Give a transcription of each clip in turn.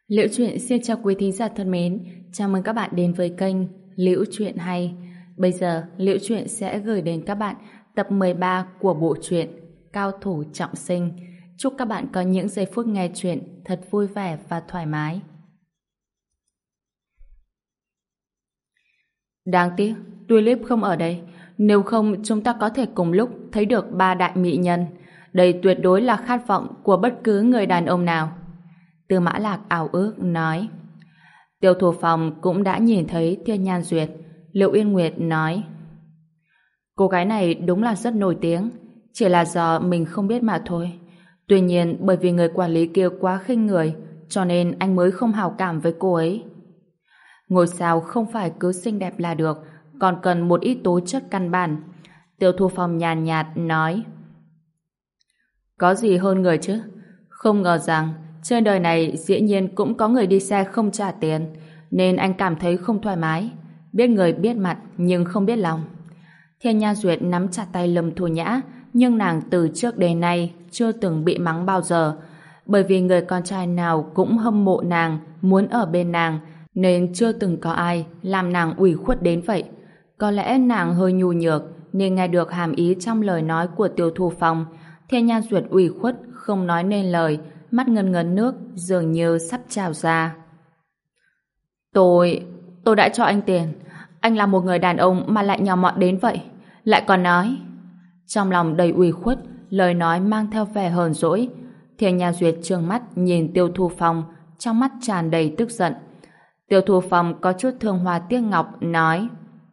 Liễu Chuyện xin chào quý thính giả thân mến, chào mừng các bạn đến với kênh Liễu Chuyện Hay. Bây giờ, Liễu Chuyện sẽ gửi đến các bạn tập 13 của bộ truyện Cao Thủ Trọng Sinh. Chúc các bạn có những giây phút nghe chuyện thật vui vẻ và thoải mái. Đáng tiếc, Tulip không ở đây. Nếu không, chúng ta có thể cùng lúc thấy được ba đại mỹ nhân. Đây tuyệt đối là khát vọng của bất cứ người đàn ông nào. Tư Mã Lạc ảo ước nói. Tiêu Thủ Phòng cũng đã nhìn thấy Thiên Nhan Duyệt. Liệu Yên Nguyệt nói, cô gái này đúng là rất nổi tiếng, chỉ là do mình không biết mà thôi. Tuy nhiên bởi vì người quản lý kia quá khinh người, cho nên anh mới không hảo cảm với cô ấy. Ngôi sao không phải cứ xinh đẹp là được, còn cần một ít tố chất căn bản. Tiêu Thủ Phòng nhàn nhạt nói, có gì hơn người chứ? Không ngờ rằng trên đời này dĩ nhiên cũng có người đi xe không trả tiền, nên anh cảm thấy không thoải mái. Biết người biết mặt nhưng không biết lòng. Thiên Nha Duyệt nắm chặt tay Lâm Thu Nhã, nhưng nàng từ trước đến nay chưa từng bị mắng bao giờ, bởi vì người con trai nào cũng hâm mộ nàng, muốn ở bên nàng, nên chưa từng có ai làm nàng ủy khuất đến vậy. Có lẽ nàng hơi nhu nhược nên nghe được hàm ý trong lời nói của Tiêu Thủ Phòng. Thiên Nha Duyệt ủy khuất không nói nên lời, mắt ngấn ngấn nước dường như sắp trào ra. Tôi đã cho anh tiền. Anh là một người đàn ông mà lại nhỏ mọn đến vậy, lại còn nói. Trong lòng đầy ủy khuất, lời nói mang theo vẻ hờn dỗi. Thiên Nha Duyệt trừng mắt nhìn Tiêu Thủ Phòng, trong mắt tràn đầy tức giận. Tiêu Thủ Phòng có chút thương hoa tiếc ngọc nói,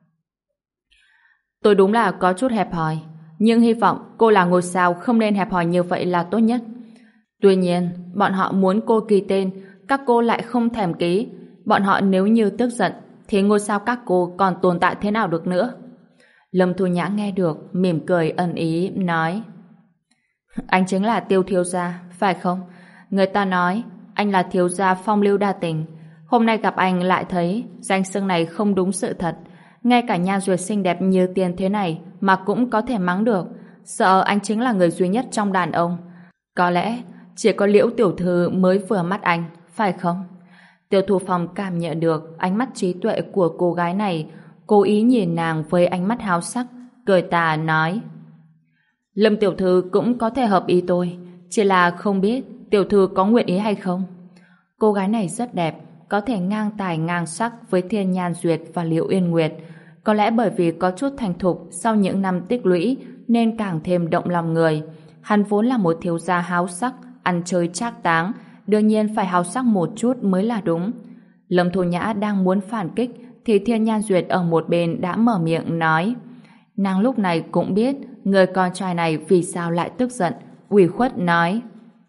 tôi đúng là có chút hẹp hòi, nhưng hy vọng cô là ngôi sao không nên hẹp hòi như vậy là tốt nhất. Tuy nhiên, bọn họ muốn cô ký tên, các cô lại không thèm ký. Bọn họ nếu như tức giận, thì ngôi sao các cô còn tồn tại thế nào được nữa? Lâm Thu Nhã nghe được, mỉm cười ẩn ý, nói, anh chính là Tiêu thiếu gia, phải không? Người ta nói, anh là thiếu gia phong lưu đa tình. Hôm nay gặp anh lại thấy, danh xưng này không đúng sự thật. Ngay cả Nhan Duyệt xinh đẹp như tiền thế này mà cũng có thể mắng được. Sợ anh chính là người duy nhất trong đàn ông. Có lẽ chỉ có Liễu tiểu thư mới vừa mắt anh, phải không? Tiêu Thủ Phòng cảm nhận được ánh mắt trí tuệ của cô gái này, cố ý nhìn nàng với ánh mắt háo sắc, cười tà nói, Lâm tiểu thư cũng có thể hợp ý tôi, chỉ là không biết tiểu thư có nguyện ý hay không. Cô gái này rất đẹp, có thể ngang tài ngang sắc với Thiên Nhan Duyệt và Liễu Yên Nguyệt. Có lẽ bởi vì có chút thành thục sau những năm tích lũy nên càng thêm động lòng người. Hắn vốn là một thiếu gia háo sắc, ăn chơi trác táng, đương nhiên phải háo sắc một chút mới là đúng. Lâm Thu Nhã đang muốn phản kích thì Thiên Nhan Duyệt ở một bên đã mở miệng nói. Nàng lúc này cũng biết người con trai này vì sao lại tức giận, ủy khuất nói,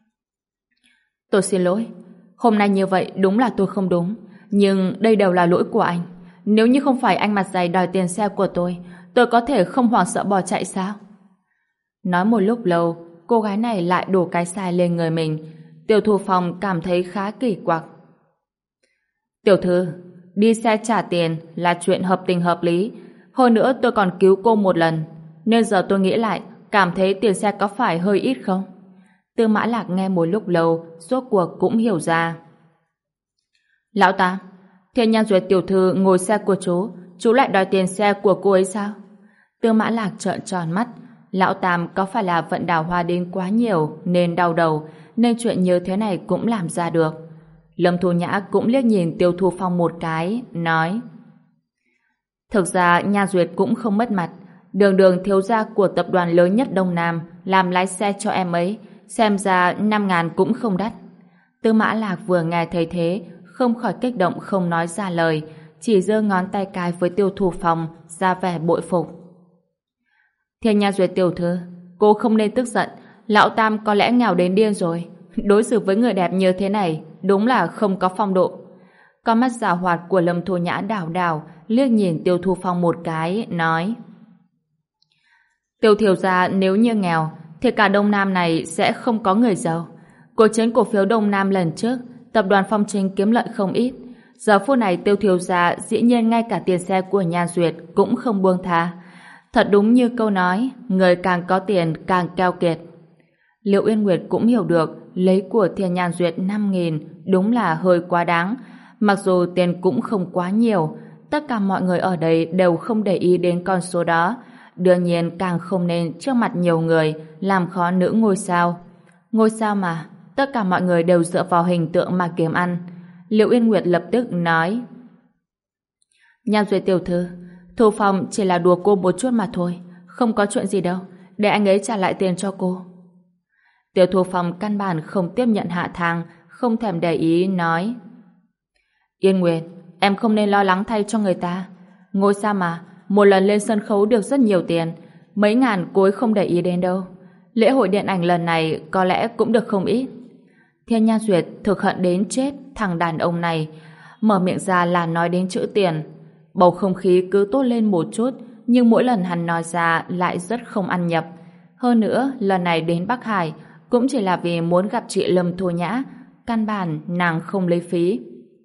tôi xin lỗi, hôm nay như vậy đúng là tôi không đúng, nhưng đây đều là lỗi của anh. Nếu như không phải anh mặt dày đòi tiền xe của tôi có thể không hoảng sợ bỏ chạy sao? Nói một lúc lâu, cô gái này lại đổ cái sai lên người mình. Tiêu Thủ Phòng cảm thấy khá kỳ quặc. Tiểu thư, đi xe trả tiền là chuyện hợp tình hợp lý. Hơn nữa tôi còn cứu cô một lần, nên giờ tôi nghĩ lại, cảm thấy tiền xe có phải hơi ít không? Tư Mã Lạc nghe một lúc lâu, rốt cuộc cũng hiểu ra. Lão Tam, Thiên Nhan Duyệt tiểu thư ngồi xe của chú lại đòi tiền xe của cô ấy sao? Tư Mã Lạc trợn tròn mắt. Lão Tam có phải là vận đào hoa đến quá nhiều nên đau đầu, nên chuyện như thế này cũng làm ra được. Lâm Thu Nhã cũng liếc nhìn Tiêu Thủ Phong một cái, nói, thực ra Nha Duyệt cũng không mất mặt. Đường đường thiếu gia của tập đoàn lớn nhất Đông Nam làm lái xe cho em ấy, xem ra 5.000 cũng không đắt. Tư Mã Lạc vừa nghe thấy thế, không khỏi kích động không nói ra lời, chỉ giơ ngón tay cái với Tiêu Thủ Phong ra vẻ bội phục. Thiên Nha Duyệt tiểu thư, cô không nên tức giận. Lão Tam có lẽ nghèo đến điên rồi. Đối xử với người đẹp như thế này đúng là không có phong độ. Con mắt giảo hoạt của Lâm Thu Nhã đảo đảo liếc nhìn Tiêu Thủ Phong một cái, nói, Tiêu thiếu gia nếu như nghèo thì cả Đông Nam này sẽ không có người giàu. Cuộc chiến cổ phiếu Đông Nam lần trước, tập đoàn Phong Trinh kiếm lợi không ít. Giờ phút này Tiêu thiếu gia dĩ nhiên ngay cả tiền xe của Nhan Duyệt cũng không buông tha. Thật đúng như câu nói, người càng có tiền càng keo kiệt. Liễu Yên Nguyệt cũng hiểu được lấy của Thiên Nhan Duyệt 5.000 đúng là hơi quá đáng. Mặc dù tiền cũng không quá nhiều, tất cả mọi người ở đây đều không để ý đến con số đó. Đương nhiên càng không nên trước mặt nhiều người làm khó nữ ngôi sao. Ngôi sao mà, tất cả mọi người đều dựa vào hình tượng mà kiếm ăn. Liễu Yên Nguyệt lập tức nói: Nhan Duyệt tiểu thư, Thu Phong chỉ là đùa cô một chút mà thôi, không có chuyện gì đâu, để anh ấy trả lại tiền cho cô. Tiêu Thu Phong căn bản không tiếp nhận hạ thang, không thèm để ý, nói: Yên Nguyệt, em không nên lo lắng thay cho người ta. Ngôi sao mà, một lần lên sân khấu được rất nhiều tiền, mấy ngàn cô ấy không để ý đến đâu. Lễ hội điện ảnh lần này có lẽ cũng được không ít. Thiên Nhan Duyệt thực hận đến chết thằng đàn ông này, mở miệng ra là nói đến chữ tiền. Bầu không khí cứ tốt lên một chút, nhưng mỗi lần hắn nói ra lại rất không ăn nhập. Hơn nữa, lần này đến Bắc Hải cũng chỉ là vì muốn gặp chị Lâm Thu Nhã, căn bản nàng không lấy phí.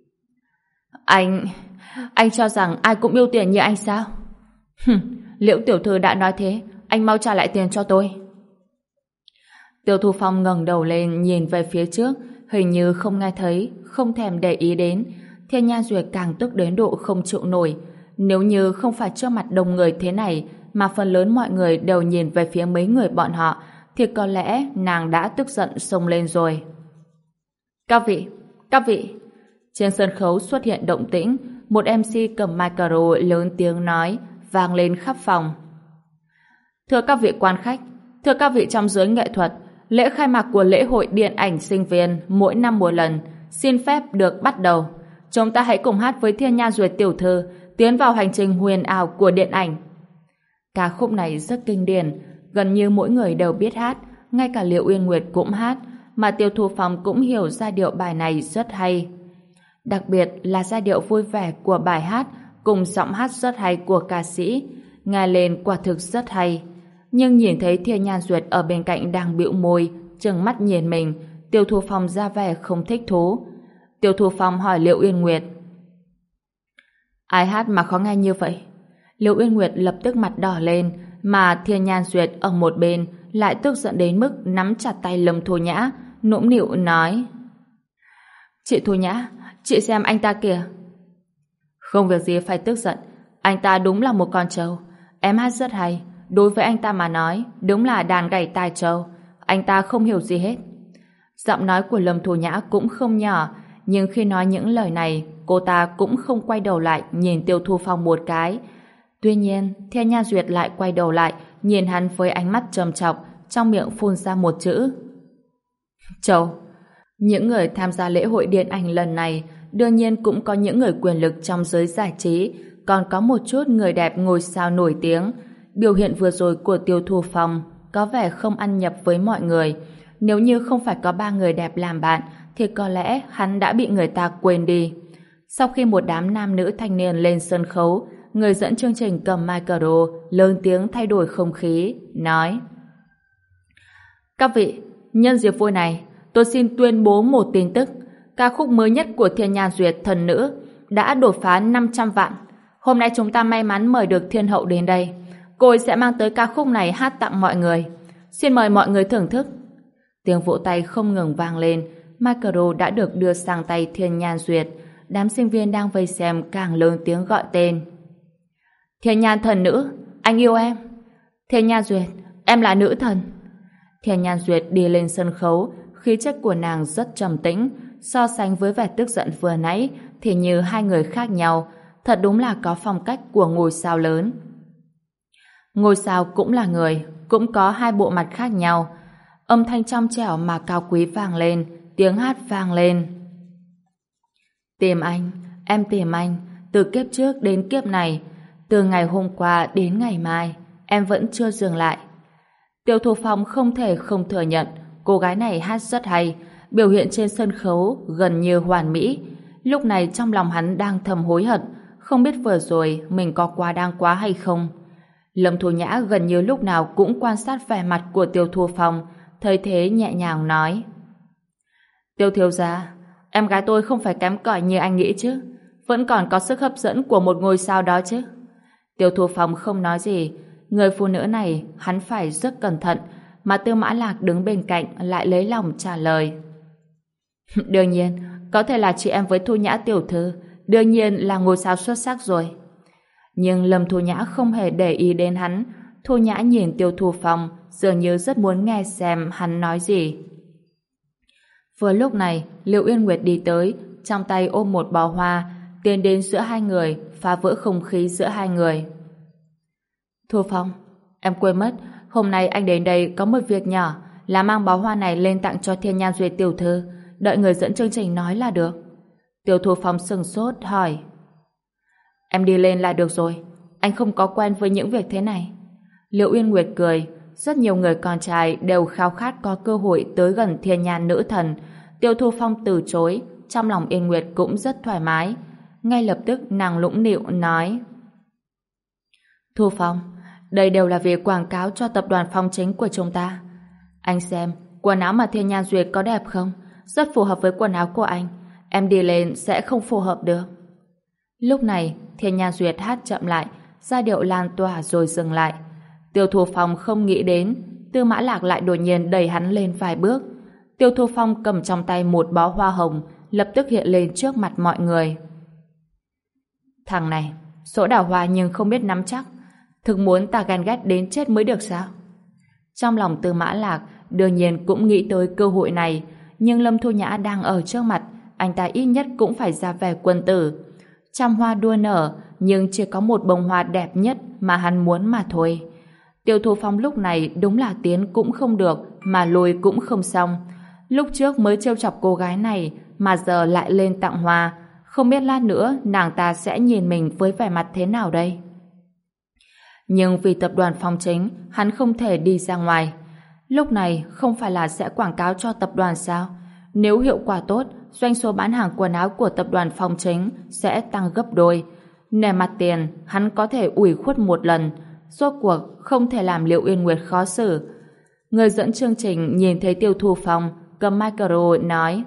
Anh cho rằng ai cũng yêu tiền như anh sao? Liễu tiểu thư đã nói thế, anh mau trả lại tiền cho tôi. Tiêu Thu Phong ngẩng đầu lên nhìn về phía trước, hình như không nghe thấy, không thèm để ý đến. Thiên Nhan Duyệt càng tức đến độ không chịu nổi. Nếu như không phải trước mặt đông người thế này, mà phần lớn mọi người đều nhìn về phía mấy người bọn họ, thì có lẽ nàng đã tức giận xông lên rồi. Các vị! Trên sân khấu xuất hiện động tĩnh, một MC cầm micro lớn tiếng nói, vang lên khắp phòng. Thưa các vị quan khách, thưa các vị trong giới nghệ thuật, lễ khai mạc của lễ hội điện ảnh sinh viên mỗi năm một lần, xin phép được bắt đầu. Chúng ta hãy cùng hát với Thiên Nhan Duyệt tiểu thư, tiến vào hành trình huyền ảo của điện ảnh. Ca khúc này rất kinh điển, gần như mỗi người đều biết hát, ngay cả Liễu Uyên Nguyệt cũng hát, mà Tiêu Thu Phong cũng hiểu giai điệu bài này rất hay. Đặc biệt là giai điệu vui vẻ của bài hát cùng giọng hát rất hay của ca sĩ, nghe lên quả thực rất hay. Nhưng nhìn thấy Thiên Nhan Duyệt ở bên cạnh đang bĩu môi, trừng mắt nhìn mình, Tiêu Thu Phong ra vẻ không thích thú. Tiêu Thu Phong hỏi Liễu Uyên Nguyệt: Ai hát mà khó nghe như vậy? Liễu Uyên Nguyệt lập tức mặt đỏ lên, mà Thiên Nhan Duyệt ở một bên lại tức giận đến mức nắm chặt tay Lâm Thu Nhã, nũng nịu nói: Chị Thu Nhã, chị xem anh ta kìa. Không việc gì phải tức giận, anh ta đúng là một con trâu. Em hát rất hay, đối với anh ta mà nói đúng là đàn gảy tai trâu. Anh ta không hiểu gì hết. Giọng nói của Lâm Thu Nhã cũng không nhỏ, nhưng khi nói những lời này, cô ta cũng không quay đầu lại nhìn Tiêu Thu Phong một cái. Tuy nhiên, Thiên Nhan Duyệt lại quay đầu lại nhìn hắn với ánh mắt trầm trọng, trong miệng phun ra một chữ: Trâu. Những người tham gia lễ hội điện ảnh lần này đương nhiên cũng có những người quyền lực trong giới giải trí, còn có một chút người đẹp ngôi sao nổi tiếng. Biểu hiện vừa rồi của Tiêu Thu Phong có vẻ không ăn nhập với mọi người. Nếu như không phải có ba người đẹp làm bạn thì có lẽ hắn đã bị người ta quên đi. Sau khi một đám nam nữ thanh niên lên sân khấu, người dẫn chương trình cầm micro lớn tiếng thay đổi không khí, nói: Các vị, nhân dịp vui này, tôi xin tuyên bố một tin tức. Ca khúc mới nhất của Thiên Nhan Duyệt Thần Nữ đã đột phá 500 vạn. Hôm nay chúng ta may mắn mời được Thiên Hậu đến đây. Cô ấy sẽ mang tới ca khúc này hát tặng mọi người. Xin mời mọi người thưởng thức. Tiếng vỗ tay không ngừng vang lên. Micro đã được đưa sang tay Thiên Nhan Duyệt. Đám sinh viên đang vây xem càng lớn tiếng gọi tên. Thiên Nhan Thần Nữ, anh yêu em. Thiên Nhan Duyệt, em là nữ thần. Thiên Nhan Duyệt đi lên sân khấu, khí chất của nàng rất trầm tĩnh, so sánh với vẻ tức giận vừa nãy thì như hai người khác nhau, thật đúng là có phong cách của ngôi sao lớn. Ngôi sao cũng là người, cũng có hai bộ mặt khác nhau. Âm thanh trong trẻo mà cao quý vang lên, tiếng hát vang lên. Tìm anh, em tìm anh, từ kiếp trước đến kiếp này, từ ngày hôm qua đến ngày mai, em vẫn chưa dừng lại. Tiêu Thu Phong không thể không thừa nhận, cô gái này hát rất hay, biểu hiện trên sân khấu gần như hoàn mỹ. Lúc này trong lòng hắn đang thầm hối hận, không biết vừa rồi mình có quá đáng quá hay không. Lâm Thu Nhã gần như lúc nào cũng quan sát vẻ mặt của Tiêu Thu Phong, thấy thế nhẹ nhàng nói: Tiêu thiếu gia, em gái tôi không phải kém cỏi như anh nghĩ chứ, vẫn còn có sức hấp dẫn của một ngôi sao đó chứ. Tiêu Thu Phong không nói gì, người phụ nữ này hắn phải rất cẩn thận, mà Tư Mã Lạc đứng bên cạnh lại lấy lòng trả lời. Đương nhiên, có thể là chị em với Thu Nhã tiểu thư, đương nhiên là ngôi sao xuất sắc rồi. Nhưng Lâm Thu Nhã không hề để ý đến hắn. Thu Nhã nhìn Tiêu Thu Phong, dường như rất muốn nghe xem hắn nói gì. Vừa lúc này, Liệu Uyên Nguyệt đi tới, trong tay ôm một bó hoa, tiến đến giữa hai người, phá vỡ không khí giữa hai người. Thu Phong, em quên mất, hôm nay anh đến đây có một việc nhỏ, là mang bó hoa này lên tặng cho Thiên Nhan Duyệt tiểu thư, đợi người dẫn chương trình nói là được. Tiêu Thu Phong sừng sốt hỏi. Em đi lên là được rồi, anh không có quen với những việc thế này. Liệu Uyên Nguyệt cười, rất nhiều người con trai đều khao khát có cơ hội tới gần Thiên Nhan nữ thần. Tiêu Thu Phong từ chối, trong lòng Yên Nguyệt cũng rất thoải mái. Ngay lập tức nàng lũng nịu nói: Thu Phong, đây đều là việc quảng cáo cho tập đoàn Phong Chính của chúng ta. Anh xem, quần áo mà Thiên Nhan Duyệt có đẹp không? Rất phù hợp với quần áo của anh. Em đi lên sẽ không phù hợp được. Lúc này, Thiên Nhan Duyệt hát chậm lại, giai điệu lan tỏa rồi dừng lại. Tiêu Thu Phong không nghĩ đến, Tư Mã Lạc lại đột nhiên đẩy hắn lên vài bước. Tiêu Thu Phong cầm trong tay một bó hoa hồng, lập tức hiện lên trước mặt mọi người. Thằng này, số đào hoa nhưng không biết nắm chắc, thực muốn ta ghen ghét đến chết mới được sao? Trong lòng Tư Mã Lạc đương nhiên cũng nghĩ tới cơ hội này, nhưng Lâm Thu Nhã đang ở trước mặt, anh ta ít nhất cũng phải ra vẻ quân tử. Trăm hoa đua nở, nhưng chỉ có một bông hoa đẹp nhất mà hắn muốn mà thôi. Tiêu Thu Phong lúc này đúng là tiến cũng không được, mà lùi cũng không xong. Lúc trước mới trêu chọc cô gái này, mà giờ lại lên tặng hoa, không biết lát nữa nàng ta sẽ nhìn mình với vẻ mặt thế nào đây. Nhưng vì tập đoàn Phong Chính, hắn không thể đi ra ngoài. Lúc này không phải là sẽ quảng cáo cho tập đoàn sao? Nếu hiệu quả tốt, doanh số bán hàng quần áo của tập đoàn Phong Chính sẽ tăng gấp đôi. Nể mặt tiền, hắn có thể ủy khuất một lần, rốt cuộc không thể làm Liệu Uyên Nguyệt khó xử. Người dẫn chương trình nhìn thấy Tiêu Thu Phong cầm micro nói: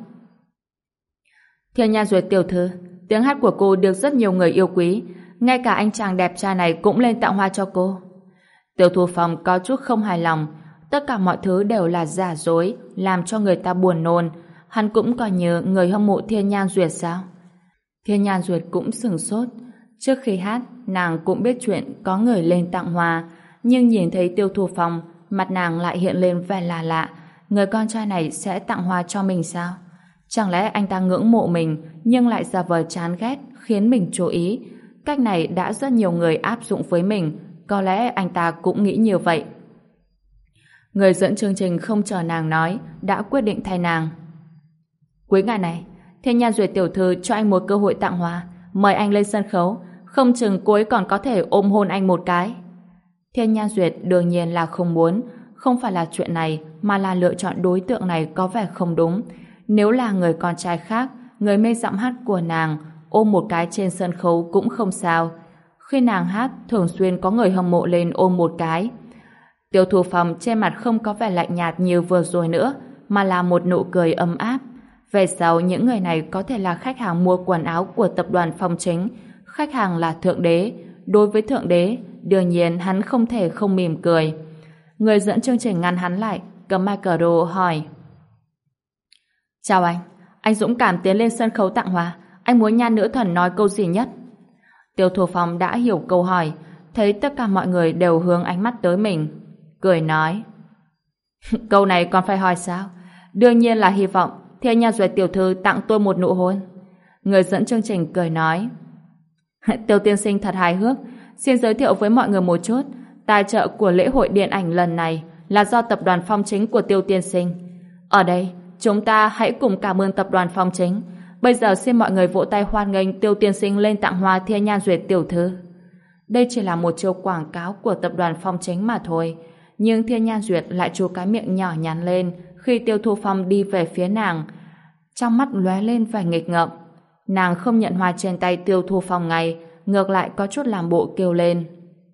Thiên Nhan Duyệt tiểu thư, tiếng hát của cô được rất nhiều người yêu quý, ngay cả anh chàng đẹp trai này cũng lên tặng hoa cho cô. Tiêu Thu Phong có chút không hài lòng, tất cả mọi thứ đều là giả dối, làm cho người ta buồn nôn. Hắn cũng coi như người hâm mộ Thiên Nhan Duyệt sao? Thiên Nhan Duyệt cũng sửng sốt. Trước khi hát, nàng cũng biết chuyện có người lên tặng hoa, nhưng nhìn thấy Tiêu Thu Phong, mặt nàng lại hiện lên vẻ là lạ. Người con trai này sẽ tặng hoa cho mình sao? Chẳng lẽ anh ta ngưỡng mộ mình nhưng lại giả vờ chán ghét, khiến mình chú ý? Cách này đã rất nhiều người áp dụng với mình, có lẽ anh ta cũng nghĩ như vậy. Người dẫn chương trình không chờ nàng nói, đã quyết định thay nàng. Quý ngài này, Thiên Nhan Duyệt tiểu thư cho anh một cơ hội tặng hoa, mời anh lên sân khấu, không chừng cô ấy còn có thể ôm hôn anh một cái. Thiên Nhan Duyệt đương nhiên là không muốn, không phải là chuyện này, mà là lựa chọn đối tượng này có vẻ không đúng. Nếu là người con trai khác, người mê giọng hát của nàng, ôm một cái trên sân khấu cũng không sao. Khi nàng hát, thường xuyên có người hâm mộ lên ôm một cái. Tiêu Thu Phong trên mặt không có vẻ lạnh nhạt như vừa rồi nữa, mà là một nụ cười ấm áp. Về sau, những người này có thể là khách hàng mua quần áo của tập đoàn Phong Chính. Khách hàng là Thượng Đế. Đối với Thượng Đế, đương nhiên hắn không thể không mỉm cười. Người dẫn chương trình ngăn hắn lại, cầm micro hỏi: Chào anh dũng cảm tiến lên sân khấu tặng hoa, anh muốn Nhan nữ thần nói câu gì nhất? Tiêu Thu Phong đã hiểu câu hỏi, thấy tất cả mọi người đều hướng ánh mắt tới mình, cười nói: Câu này còn phải hỏi sao? Đương nhiên là hy vọng Thiên Nhan Duyệt tiểu thư tặng tôi một nụ hôn. Người dẫn chương trình cười nói: Tiêu tiên sinh thật hài hước, xin giới thiệu với mọi người một chút, tài trợ của lễ hội điện ảnh lần này là do tập đoàn Phong Chính của Tiêu tiên sinh. Ở đây, chúng ta hãy cùng cảm ơn tập đoàn Phong Chính. Bây giờ xin mọi người vỗ tay hoan nghênh Tiêu tiên sinh lên tặng hoa Thiên Nhan Duyệt tiểu thư. Đây chỉ là một chiêu quảng cáo của tập đoàn Phong Chính mà thôi, nhưng Thiên Nhan Duyệt lại chu cái miệng nhỏ nhắn lên khi Tiêu Thu Phong đi về phía nàng. Trong mắt lóe lên vẻ nghịch ngợm. Nàng không nhận hoa trên tay Tiêu Thu Phong ngay, ngược lại có chút làm bộ kêu lên: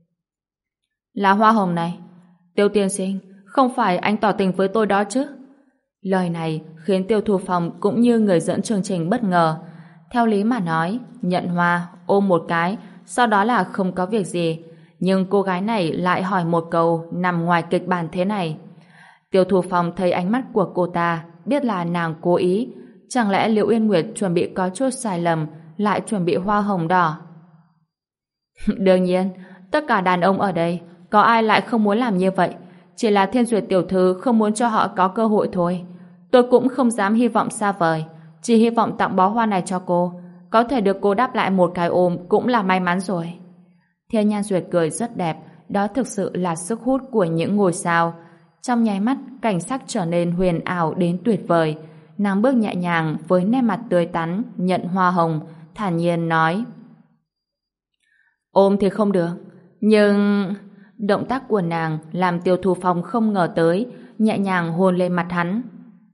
Là hoa hồng này. Tiêu tiên sinh, không phải anh tỏ tình với tôi đó chứ? Lời này khiến Tiêu Thu Phong cũng như người dẫn chương trình bất ngờ. Theo lý mà nói, nhận hoa, ôm một cái, sau đó là không có việc gì. Nhưng cô gái này lại hỏi một câu nằm ngoài kịch bản thế này. Tiêu Thu Phong thấy ánh mắt của cô ta, biết là nàng cố ý. Chẳng lẽ Liễu Yên Nguyệt chuẩn bị có chút sai lầm, lại chuẩn bị hoa hồng đỏ? Đương nhiên, tất cả đàn ông ở đây, có ai lại không muốn làm như vậy? Chỉ là Thiên Duyệt tiểu thư không muốn cho họ có cơ hội thôi. Tôi cũng không dám hy vọng xa vời, chỉ hy vọng tặng bó hoa này cho cô. Có thể được cô đáp lại một cái ôm cũng là may mắn rồi. Thiên Nhan Duyệt cười rất đẹp, đó thực sự là sức hút của những ngôi sao. Trong nháy mắt, cảnh sắc trở nên huyền ảo đến tuyệt vời. Nàng bước nhẹ nhàng với nét mặt tươi tắn, nhận hoa hồng, thản nhiên nói: ôm thì không được, nhưng... Động tác của nàng làm Tiêu Thu Phong không ngờ tới, nhẹ nhàng hôn lên mặt hắn.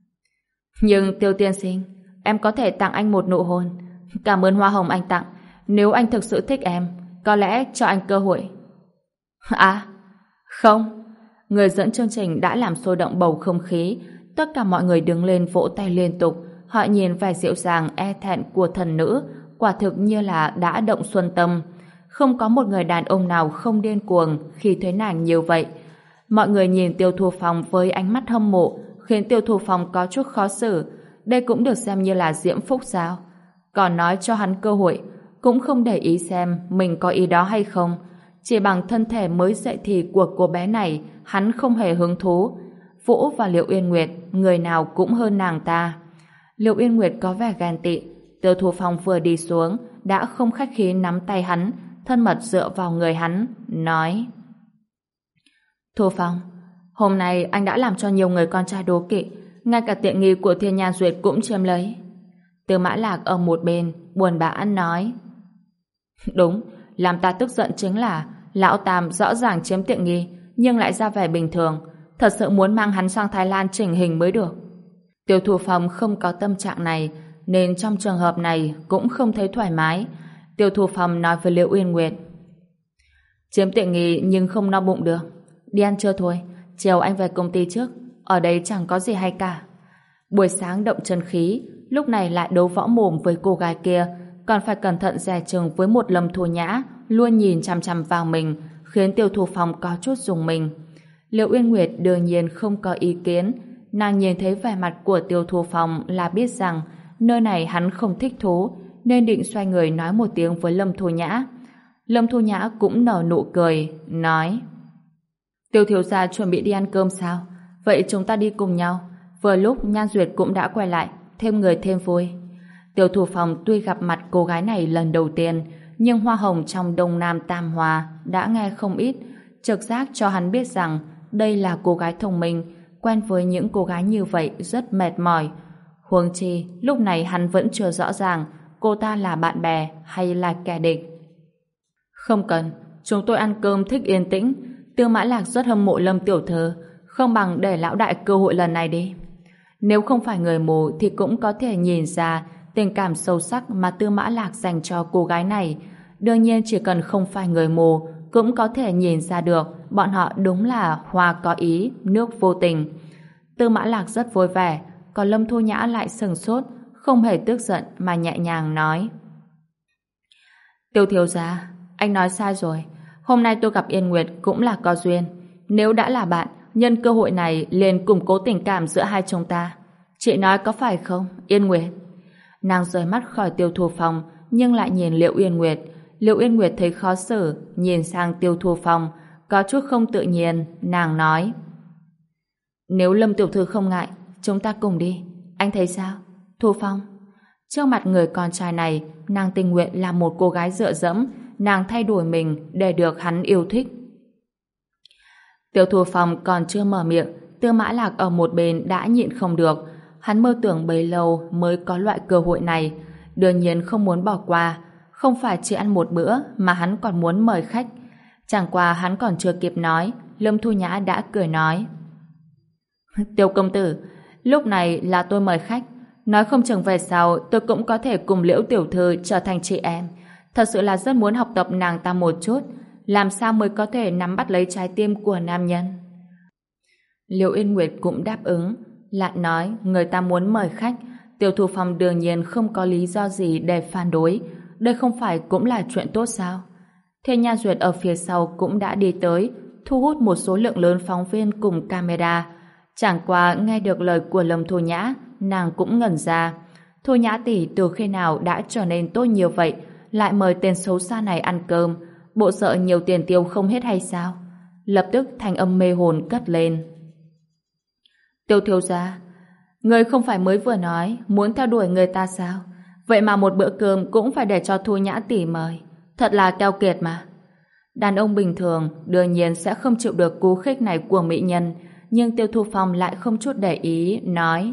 Nhưng Tiêu tiên sinh, em có thể tặng anh một nụ hôn. Cảm ơn hoa hồng anh tặng. Nếu anh thực sự thích em, có lẽ cho anh cơ hội. À, không. Người dẫn chương trình đã làm sôi động bầu không khí. Tất cả mọi người đứng lên vỗ tay liên tục. Họ nhìn vẻ dịu dàng e thẹn của thần nữ, quả thực như là đã động xuân tâm. Không có một người đàn ông nào không điên cuồng khi thấy nàng như vậy. Mọi người nhìn Tiêu Thu Phong với ánh mắt hâm mộ, khiến Tiêu Thu Phong có chút khó xử. Đây cũng được xem như là diễm phúc sao? Còn nói cho hắn cơ hội, cũng không để ý xem mình có ý đó hay không. Chỉ bằng thân thể mới dậy thì của cô bé này, hắn không hề hứng thú. Vũ và Liễu Yên Nguyệt, người nào cũng hơn nàng ta. Liễu Yên Nguyệt có vẻ ghen tị. Tiêu Thu Phong vừa đi xuống, đã không khách khí nắm tay hắn, thân mật dựa vào người hắn, nói: Thu Phong, hôm nay anh đã làm cho nhiều người con trai đố kỵ, ngay cả tiện nghi của Thiên Nhan Duyệt cũng chiếm lấy. Tư Mã Lạc ở một bên, buồn bã nói: Đúng, làm ta tức giận chính là Lão Tam rõ ràng chiếm tiện nghi, nhưng lại ra vẻ bình thường, thật sự muốn mang hắn sang Thái Lan chỉnh hình mới được. Tiêu Thu Phong không có tâm trạng này, nên trong trường hợp này cũng không thấy thoải mái. Tiêu Thu Phong nói với Liễu Uyên Nguyệt: Chiếm tiện nghi nhưng không no bụng được. Đi ăn trưa thôi, chiều anh về công ty trước, ở đây chẳng có gì hay cả. Buổi sáng động chân khí, lúc này lại đấu võ mồm với cô gái kia, còn phải cẩn thận dè chừng với một Lâm Thu Nhã luôn nhìn chằm chằm vào mình, khiến Tiêu Thu Phong có chút rùng mình. Liễu Uyên Nguyệt đương nhiên không có ý kiến. Nàng nhìn thấy vẻ mặt của Tiêu Thu Phong là biết rằng nơi này hắn không thích thú, nên định xoay người nói một tiếng với Lâm Thu Nhã. Lâm Thu Nhã cũng nở nụ cười, nói: Tiêu thiếu gia chuẩn bị đi ăn cơm sao? Vậy chúng ta đi cùng nhau. Vừa lúc Nhan Duyệt cũng đã quay lại, thêm người thêm vui. Tiêu Thu Phong tuy gặp mặt cô gái này lần đầu tiên, nhưng hoa hồng trong Đông Nam Tam Hòa đã nghe không ít, trực giác cho hắn biết rằng đây là cô gái thông minh, quen với những cô gái như vậy rất mệt mỏi. Huống chi, lúc này hắn vẫn chưa rõ ràng cô ta là bạn bè hay là kẻ địch. Không cần, chúng tôi ăn cơm thích yên tĩnh. Tư Mã Lạc rất hâm mộ Lâm tiểu thư, không bằng để lão đại cơ hội lần này đi. Nếu không phải người mù thì cũng có thể nhìn ra tình cảm sâu sắc mà Tư Mã Lạc dành cho cô gái này. Đương nhiên chỉ cần không phải người mù cũng có thể nhìn ra được bọn họ đúng là hoa có ý, nước vô tình. Tư Mã Lạc rất vui vẻ, còn Lâm Thu Nhã lại sừng sốt, không hề tức giận mà nhẹ nhàng nói: Tiêu thiếu gia, anh nói sai rồi. Hôm nay tôi gặp Yên Nguyệt cũng là có duyên. Nếu đã là bạn, nhân cơ hội này liền củng cố tình cảm giữa hai chúng ta. Chị nói có phải không, Yên Nguyệt? Nàng rời mắt khỏi Tiêu Thu Phong, nhưng lại nhìn Liễu Yên Nguyệt. Liễu Yên Nguyệt thấy khó xử, nhìn sang Tiêu Thu Phong, có chút không tự nhiên. Nàng nói: Nếu Lâm tiểu thư không ngại, chúng ta cùng đi. Anh thấy sao, Thu Phong? Trước mặt người con trai này, nàng tình nguyện là một cô gái dựa dẫm, nàng thay đổi mình để được hắn yêu thích. Tiêu Thu Phong còn chưa mở miệng, Tư Mã Lạc ở một bên đã nhịn không được. Hắn mơ tưởng bấy lâu mới có loại cơ hội này, đương nhiên không muốn bỏ qua. Không phải chỉ ăn một bữa mà hắn còn muốn mời khách. Chẳng qua hắn còn chưa kịp nói, Lâm Thu Nhã đã cười nói: Tiêu công tử, lúc này là tôi mời khách, nói không chừng về sau tôi cũng có thể cùng Liễu tiểu thư trở thành chị em. Thật sự là rất muốn học tập nàng ta một chút, làm sao mới có thể nắm bắt lấy trái tim của nam nhân. Liễu Yên Nguyệt cũng đáp ứng, lại nói người ta muốn mời khách. Tiêu Thu Phong đương nhiên không có lý do gì để phản đối, đây không phải cũng là chuyện tốt sao? Thiên Nhan Duyệt ở phía sau cũng đã đi tới, thu hút một số lượng lớn phóng viên cùng camera. Chẳng qua nghe được lời của Lâm Thu Nhã, nàng cũng ngẩn ra. Thu Nhã tỷ từ khi nào đã trở nên tốt nhiều vậy, lại mời tên xấu xa này ăn cơm, bộ sợ nhiều tiền tiêu không hết hay sao? Lập tức thanh âm mê hồn cất lên. Tiêu thiếu gia, người không phải mới vừa nói muốn theo đuổi người ta sao? Vậy mà một bữa cơm cũng phải để cho Thu Nhã tỷ mời. Thật là keo kiệt mà. Đàn ông bình thường đương nhiên sẽ không chịu được cú khích này của mỹ nhân, nhưng Tiêu Thu Phong lại không chút để ý, nói: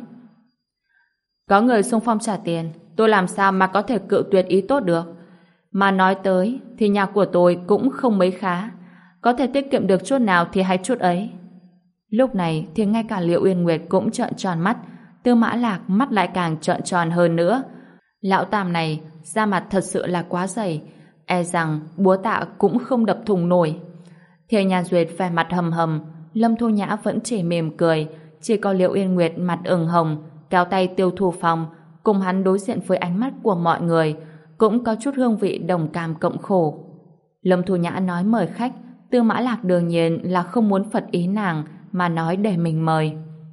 có người xung phong trả tiền, tôi làm sao mà có thể cự tuyệt ý tốt được. Mà nói tới thì nhà của tôi cũng không mấy khá, có thể tiết kiệm được chút nào thì hay chút ấy. Lúc này thì ngay cả Liệu Uyên Nguyệt cũng trợn tròn mắt, Tư Mã Lạc mắt lại càng trợn tròn hơn nữa. Lão Tam này da mặt thật sự là quá dày, e rằng búa tạ cũng không đập thùng nổi. Thiều Nhan Duyệt vẻ mặt hầm hầm, Lâm Thu Nhã vẫn chỉ mỉm cười, chỉ có Liệu Uyên Nguyệt mặt ửng hồng kéo tay Tiêu Thu Phong, cùng hắn đối diện với ánh mắt của mọi người, cũng có chút hương vị đồng cảm cộng khổ. Lâm Thu Nhã nói mời khách, Tư Mã Lạc đương nhiên là không muốn phật ý nàng, mà nói để mình mời.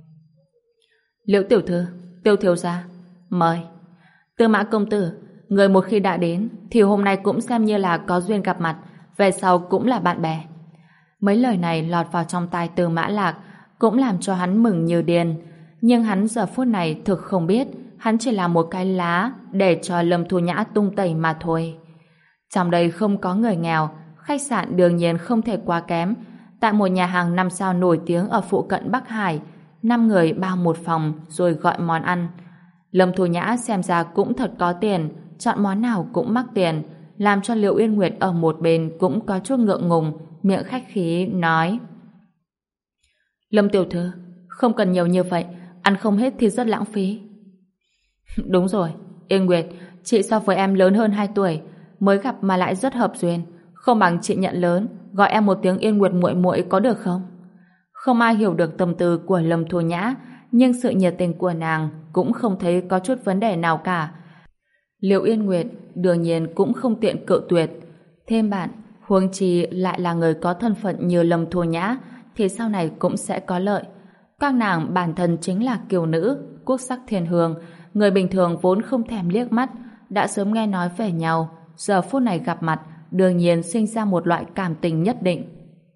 Liễu tiểu thư, Tiêu thiếu gia, mời. Tư Mã công tử, người một khi đã đến thì hôm nay cũng xem như là có duyên gặp mặt, về sau cũng là bạn bè. Mấy lời này lọt vào trong tai Tư Mã Lạc cũng làm cho hắn mừng như điên, nhưng hắn giờ phút này thực không biết hắn chỉ là một cái lá để cho Lâm Thu Nhã tung tẩy mà thôi. Trong đây không có người nghèo, khách sạn đương nhiên không thể quá kém. Tại một nhà hàng 5 sao nổi tiếng ở phụ cận Bắc Hải, 5 người bao một phòng rồi gọi món ăn. Lâm Thu Nhã xem ra cũng thật có tiền, chọn món nào cũng mắc tiền, làm cho Liệu Uyên Nguyệt ở một bên cũng có chút ngượng ngùng, miệng khách khí nói: Lâm tiểu thư, không cần nhiều như vậy, ăn không hết thì rất lãng phí. Đúng rồi, Yên Nguyệt, chị so với em lớn hơn 2 tuổi, mới gặp mà lại rất hợp duyên, không bằng chị nhận lớn, gọi em một tiếng Yên Nguyệt muội muội có được không? Không ai hiểu được tâm tư của Lâm Thu Nhã, nhưng sự nhiệt tình của nàng cũng không thấy có chút vấn đề nào cả. Liệu Yên Nguyệt đương nhiên cũng không tiện cự tuyệt. Thêm bạn, huống chi lại là người có thân phận như Lâm Thu Nhã, thì sau này cũng sẽ có lợi. Các nàng bản thân chính là kiều nữ, quốc sắc thiên hương, người bình thường vốn không thèm liếc mắt, đã sớm nghe nói về nhau, giờ phút này gặp mặt, đương nhiên sinh ra một loại cảm tình nhất định.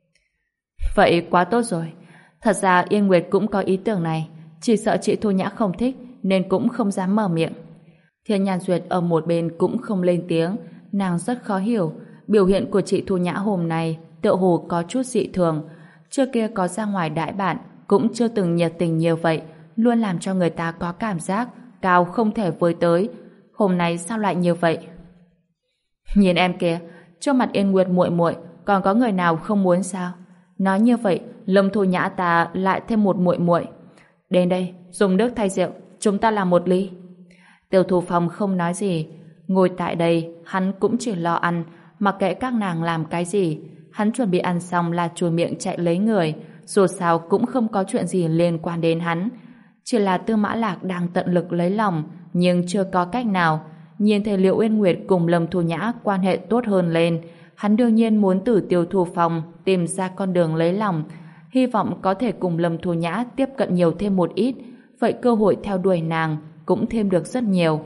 Vậy quá tốt rồi. Thật ra Yên Nguyệt cũng có ý tưởng này, chỉ sợ chị Thu Nhã không thích nên cũng không dám mở miệng. Thiên Nhan Duyệt ở một bên cũng không lên tiếng, nàng rất khó hiểu, biểu hiện của chị Thu Nhã hôm nay tựa hồ có chút dị thường. Trước kia có ra ngoài đãi bạn cũng chưa từng nhiệt tình như vậy, luôn làm cho người ta có cảm giác cao không thể với tới. Hôm nay sao lại như vậy? Nhìn em kìa, trước mặt Yên Nguyệt muội muội còn có người nào không muốn sao? Nói như vậy, Lâm Thu Nhã ta lại thêm một muội muội. Đến đây, dùng nước thay rượu, chúng ta làm một ly. Tiêu Thu Phong không nói gì, ngồi tại đây, hắn cũng chỉ lo ăn, mặc kệ các nàng làm cái gì. Hắn chuẩn bị ăn xong là chùi miệng chạy lấy người, dù sao cũng không có chuyện gì liên quan đến hắn. Chỉ là Tư Mã Lạc đang tận lực lấy lòng, nhưng chưa có cách nào. Nhìn thấy Liệu Uyên Nguyệt cùng Lâm Thu Nhã quan hệ tốt hơn lên, hắn đương nhiên muốn từ Tiêu Thu Phong tìm ra con đường lấy lòng, hy vọng có thể cùng Lâm Thu Nhã tiếp cận nhiều thêm một ít, vậy cơ hội theo đuổi nàng cũng thêm được rất nhiều.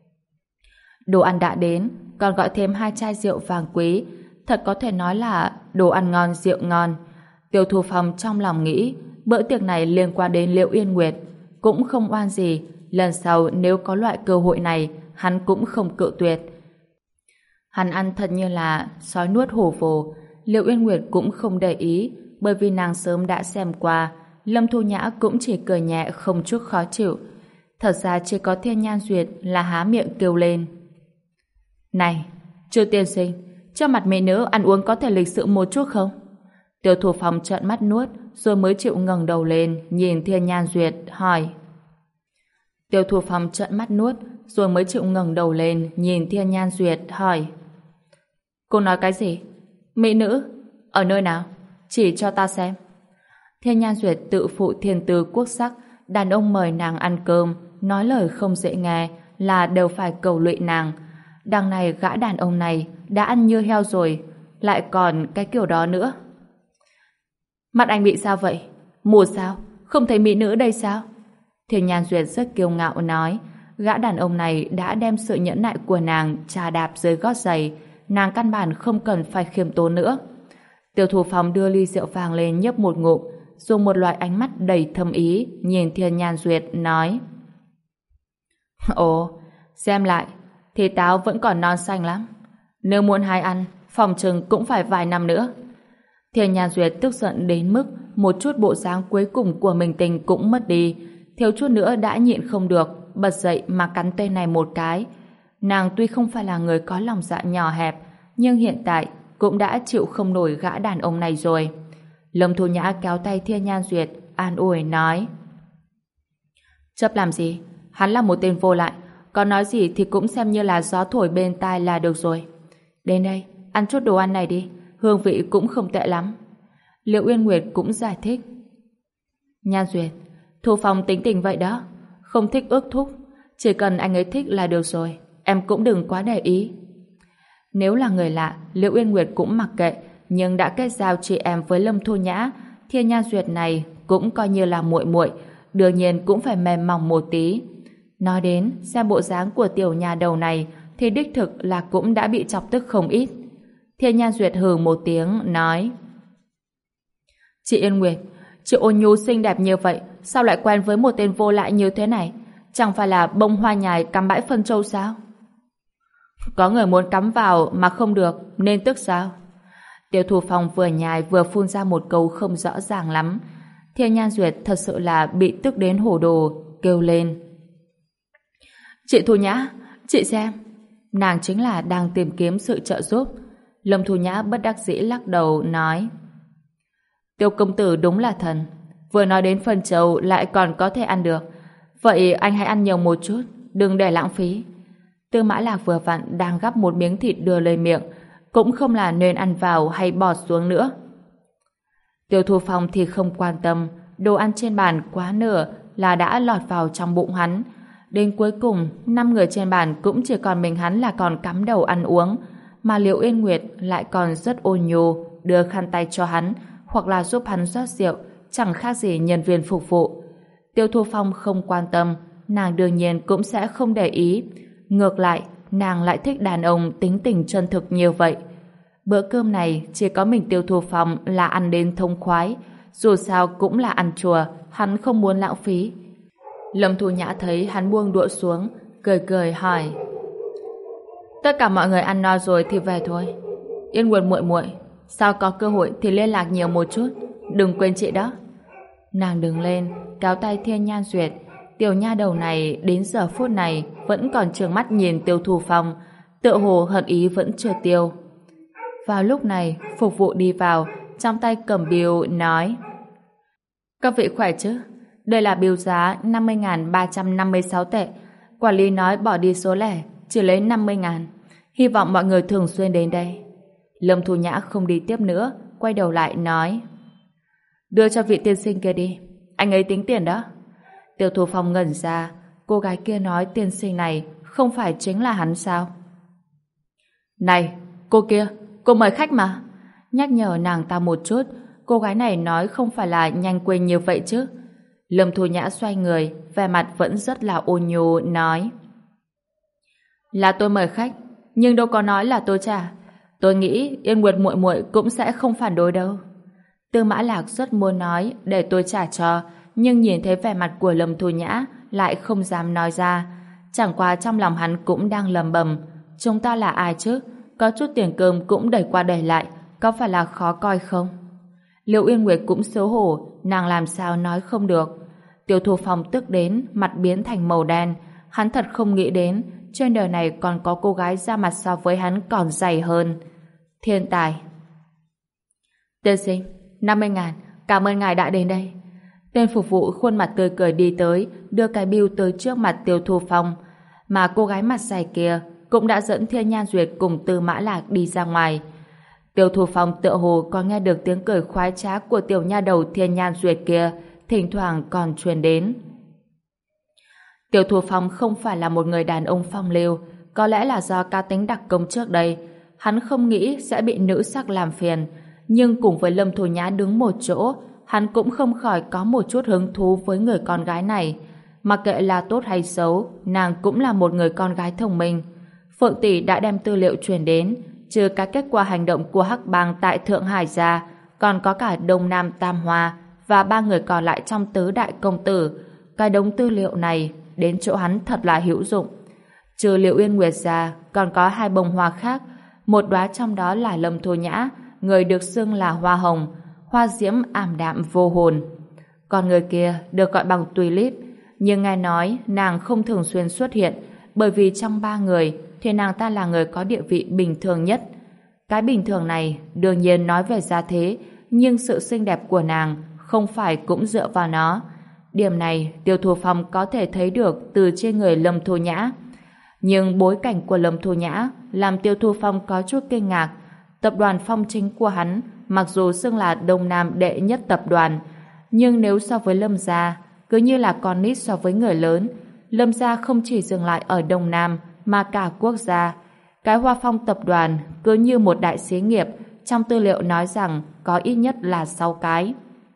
Đồ ăn đã đến, còn gọi thêm 2 chai rượu vàng quý, thật có thể nói là đồ ăn ngon rượu ngon. Tiêu Thu Phong trong lòng nghĩ, bữa tiệc này liên quan đến Liệu Uyên Nguyệt, cũng không oan gì, lần sau nếu có loại cơ hội này, hắn cũng không cự tuyệt. Hắn ăn thật như là sói nuốt hổ vồ. Liệu Uyên Nguyệt cũng không để ý, bởi vì nàng sớm đã xem qua. Lâm Thu Nhã cũng chỉ cười nhẹ không chút khó chịu. Thật ra chỉ có Thiên Nhan Duyệt là há miệng kêu lên: Này, Trư tiên sinh, cho mặt mỹ nữ ăn uống có thể lịch sự một chút không? Tiêu Thủ Phong trợn mắt nuốt, rồi mới chịu ngẩng đầu lên, nhìn Thiên Nhan Duyệt, hỏi. Tiêu Thủ Phong trợn mắt nuốt, rồi mới chịu ngẩng đầu lên, nhìn Thiên Nhan Duyệt, hỏi. Cô nói cái gì? Mỹ nữ? Ở nơi nào? Chỉ cho ta xem. Thiên Nhan Duyệt tự phụ thiên tư quốc sắc, đàn ông mời nàng ăn cơm, nói lời không dễ nghe là đều phải cầu lụy nàng. Đằng này gã đàn ông này đã ăn như heo rồi, lại còn cái kiểu đó nữa. Mặt anh bị sao vậy? Mù sao? không thấy mỹ nữ đây sao? Thiên Nhan Duyệt rất kiêu ngạo nói, gã đàn ông này đã đem sự nhẫn nại của nàng chà đạp dưới gót giày, nàng căn bản không cần phải khiêm tốn nữa. Tiêu Thu Phong đưa ly rượu vàng lên nhấp một ngụm, dùng một loại ánh mắt đầy thâm ý nhìn Thiên Nhan Duyệt nói: Ồ, xem lại thì táo vẫn còn non xanh lắm, nếu muốn hái ăn phòng chừng cũng phải vài năm nữa. Thiên Nhan Duyệt tức giận đến mức một chút bộ dáng cuối cùng của mình tình cũng mất đi, thiếu chút nữa đã nhịn không được, bật dậy mà cắn tên này một cái. Nàng tuy không phải là người có lòng dạ nhỏ hẹp, nhưng hiện tại cũng đã chịu không nổi gã đàn ông này rồi. Lâm Thu Nhã kéo tay Thiên Nhan Duyệt, an ủi nói: Chấp làm gì? Hắn là một tên vô lại, có nói gì thì cũng xem như là gió thổi bên tai là được rồi. Đến đây, ăn chút đồ ăn này đi, hương vị cũng không tệ lắm. Liệu Uyên Nguyệt cũng giải thích: Nhan Duyệt, Thu Phong tính tình vậy đó, không thích ước thúc, chỉ cần anh ấy thích là được rồi, em cũng đừng quá để ý. Nếu là người lạ, Liễu Uyên Nguyệt cũng mặc kệ, nhưng đã kết giao chị em với Lâm Thu Nhã, Thiên Nhan Duyệt này cũng coi như là muội muội, đương nhiên cũng phải mềm mỏng một tí. Nói đến, xem bộ dáng của tiểu nhà đầu này thì đích thực là cũng đã bị chọc tức không ít. Thiên Nhan Duyệt hừ một tiếng, nói: Chị Yên Nguyệt, chị ôn nhu xinh đẹp như vậy, sao lại quen với một tên vô lại như thế này? Chẳng phải là bông hoa nhài cắm bãi phân châu sao? Có người muốn cắm vào mà không được, nên tức sao? Tiêu Thu Phong vừa nhài vừa phun ra một câu không rõ ràng lắm. Thiên Nhan Duyệt thật sự là bị tức đến hổ đồ, kêu lên: Chị Thu Nhã, chị xem. Nàng chính là đang tìm kiếm sự trợ giúp. Lâm Thu Nhã bất đắc dĩ lắc đầu nói: Tiêu công tử đúng là thần, vừa nói đến phân châu lại còn có thể ăn được. Vậy anh hãy ăn nhiều một chút, đừng để lãng phí. Tư Mã Lạc vừa vặn đang gắp một miếng thịt đưa lên miệng, cũng không là nên ăn vào hay bỏ xuống nữa. Tiêu Thu Phong thì không quan tâm, đồ ăn trên bàn quá nửa là đã lọt vào trong bụng hắn. Đến cuối cùng, 5 người trên bàn cũng chỉ còn mình hắn là còn cắm đầu ăn uống, mà Liễu Yên Nguyệt lại còn rất ôn nhu, đưa khăn tay cho hắn, hoặc là giúp hắn rót rượu, chẳng khác gì nhân viên phục vụ. Tiêu Thu Phong không quan tâm, nàng đương nhiên cũng sẽ không để ý. Ngược lại, nàng lại thích đàn ông tính tình chân thực như vậy. Bữa cơm này chỉ có mình Tiêu Thu Phong là ăn đến thông khoái, dù sao cũng là ăn chùa, hắn không muốn lãng phí. Lâm Thu Nhã thấy hắn buông đũa xuống, cười cười hỏi: Tất cả mọi người ăn no rồi thì về thôi. Yên Nguyệt muội muội, sao có cơ hội thì liên lạc nhiều một chút, đừng quên chị đó. Nàng đứng lên, kéo tay Thiên Nhan Duyệt. Tiểu nha đầu này đến giờ phút này vẫn còn trừng mắt nhìn Tiêu Thu Phong, tựa hồ hận ý vẫn chưa tiêu. Vào lúc này, phục vụ đi vào, trong tay cầm bill nói: Các vị khỏe chứ? Đây là bill giá 50.356 tệ. Quản lý nói bỏ đi số lẻ, chỉ lấy 50.000. Hy vọng mọi người thường xuyên đến đây. Lâm Thu Nhã không đi tiếp nữa, quay đầu lại nói: Đưa cho vị tiên sinh kia đi, anh ấy tính tiền đó. Tiêu Thu Phong ngẩn ra, cô gái kia nói tiên sinh này không phải chính là hắn sao? Này, cô kia, cô mời khách mà. Nhắc nhở nàng ta một chút, cô gái này nói không phải là nhanh quên như vậy chứ. Lâm Thu Nhã xoay người, vẻ mặt vẫn rất là ôn nhu, nói: Là tôi mời khách, nhưng đâu có nói là tôi trả. Tôi nghĩ Yên Nguyệt muội muội cũng sẽ không phản đối đâu. Tư Mã Lạc rất muốn nói để tôi trả cho, nhưng nhìn thấy vẻ mặt của Lâm Thu Nhã lại không dám nói ra. Chẳng qua trong lòng hắn cũng đang lầm bầm: chúng ta là ai chứ? Có chút tiền cơm cũng đẩy qua đẩy lại, có phải là khó coi không? Liễu Yên Nguyệt cũng xấu hổ, nàng làm sao nói không được. Tiêu Thu Phong tức đến mặt biến thành màu đen. Hắn thật không nghĩ đến trên đời này còn có cô gái da mặt so với hắn còn dày hơn. Thiên tài. Tiên sinh, 50.000, cảm ơn ngài đã đến đây. Tên phục vụ khuôn mặt tươi cười đi tới, đưa cái bill tới trước mặt Tiêu Thu Phong. Mà cô gái mặt dày kia cũng đã dẫn Thiên Nhan Duyệt cùng Tư Mã Lạc đi ra ngoài. Tiêu Thu Phong tựa hồ còn nghe được tiếng cười khoái trá của tiểu nha đầu Thiên Nhan Duyệt kia, thỉnh thoảng còn truyền đến. Tiêu Thu Phong không phải là một người đàn ông phong lưu, có lẽ là do cá tính đặc công trước đây, hắn không nghĩ sẽ bị nữ sắc làm phiền, nhưng cùng với Lâm Thu Nhã đứng một chỗ, hắn cũng không khỏi có một chút hứng thú với người con gái này. Mặc kệ là tốt hay xấu, nàng cũng là một người con gái thông minh. Phượng tỷ đã đem tư liệu truyền đến, trừ các kết quả hành động của Hắc Bang tại Thượng Hải ra, còn có cả Đông Nam Tam Hoa và 3 người còn lại trong tứ đại công tử. Cái đống tư liệu này đến chỗ hắn thật là hữu dụng. Trừ Liệu Uyên Nguyệt ra, còn có 2 bông hoa khác, một đóa trong đó là Lâm Thu Nhã, người được xưng là hoa hồng, hoa diễm ảm đạm vô hồn. Còn người kia được gọi bằng Tulip, nhưng nghe nói nàng không thường xuyên xuất hiện, bởi vì trong 3 người thì nàng ta là người có địa vị bình thường nhất. Cái bình thường này đương nhiên nói về gia thế, nhưng sự xinh đẹp của nàng không phải cũng dựa vào nó. Điểm này Tiêu Thu Phong có thể thấy được từ trên người Lâm Thu Nhã. Nhưng bối cảnh của Lâm Thu Nhã làm Tiêu Thu Phong có chút kinh ngạc. Tập đoàn Phong Chính của hắn mặc dù xưng là Đông Nam đệ nhất tập đoàn, nhưng nếu so với Lâm gia, cứ như là con nít so với người lớn. Lâm gia không chỉ dừng lại ở Đông Nam mà cả quốc gia. Cái Hoa Phong tập đoàn cứ như một đại xí nghiệp, trong tư liệu nói rằng có ít nhất là 6 cái.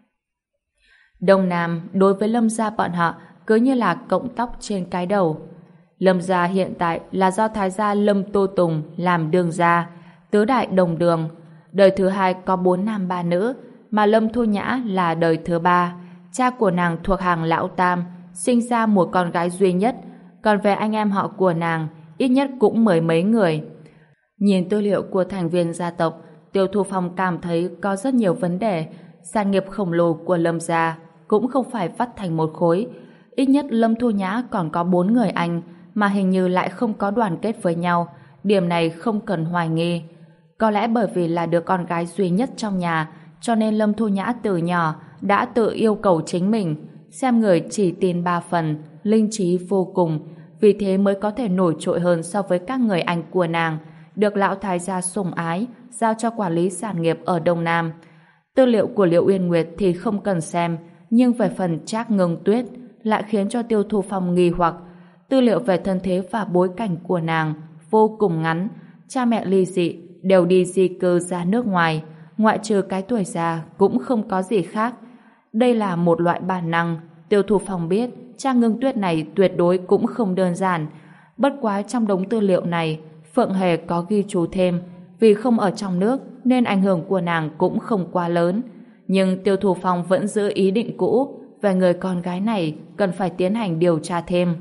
Đông Nam đối với Lâm gia bọn họ cứ như là cọng tóc trên cái đầu. Lâm gia hiện tại là do thái gia Lâm Tô Tùng làm đương gia, tứ đại đồng đường. Đời thứ 2 có 4 nam 3 nữ, mà Lâm Thu Nhã là đời thứ 3. Cha của nàng thuộc hàng lão tam, sinh ra một con gái duy nhất, còn về anh em họ của nàng ít nhất cũng 10 mấy người. Nhìn tư liệu của thành viên gia tộc, Tiêu Thu Phong cảm thấy có rất nhiều vấn đề. Sản nghiệp khổng lồ của Lâm gia cũng không phải vắt thành một khối. Ít nhất Lâm Thu Nhã còn có 4 người anh, mà hình như lại không có đoàn kết với nhau. Điểm này không cần hoài nghi. Có lẽ bởi vì là đứa con gái duy nhất trong nhà, cho nên Lâm Thu Nhã từ nhỏ đã tự yêu cầu chính mình, xem người chỉ tin 3 phần, linh trí vô cùng, vì thế mới có thể nổi trội hơn so với các người anh của nàng, được lão thái gia sủng ái, giao cho quản lý sản nghiệp ở Đông Nam. Tư liệu của Liệu Uyên Nguyệt thì không cần xem, nhưng về phần Trác Ngưng Tuyết lại khiến cho Tiêu Thu Phong nghi hoặc. Tư liệu về thân thế và bối cảnh của nàng vô cùng ngắn, cha mẹ ly dị, đều đi di cư ra nước ngoài, ngoại trừ cái tuổi già cũng không có gì khác. Đây là một loại bản năng, Tiêu Thu Phong biết Trác Ngưng Tuyết này tuyệt đối cũng không đơn giản. Bất quá trong đống tư liệu này, Phượng Hề có ghi chú thêm, vì không ở trong nước nên ảnh hưởng của nàng cũng không quá lớn. Nhưng Tiêu Thu Phong vẫn giữ ý định cũ về người con gái này cần phải tiến hành điều tra thêm.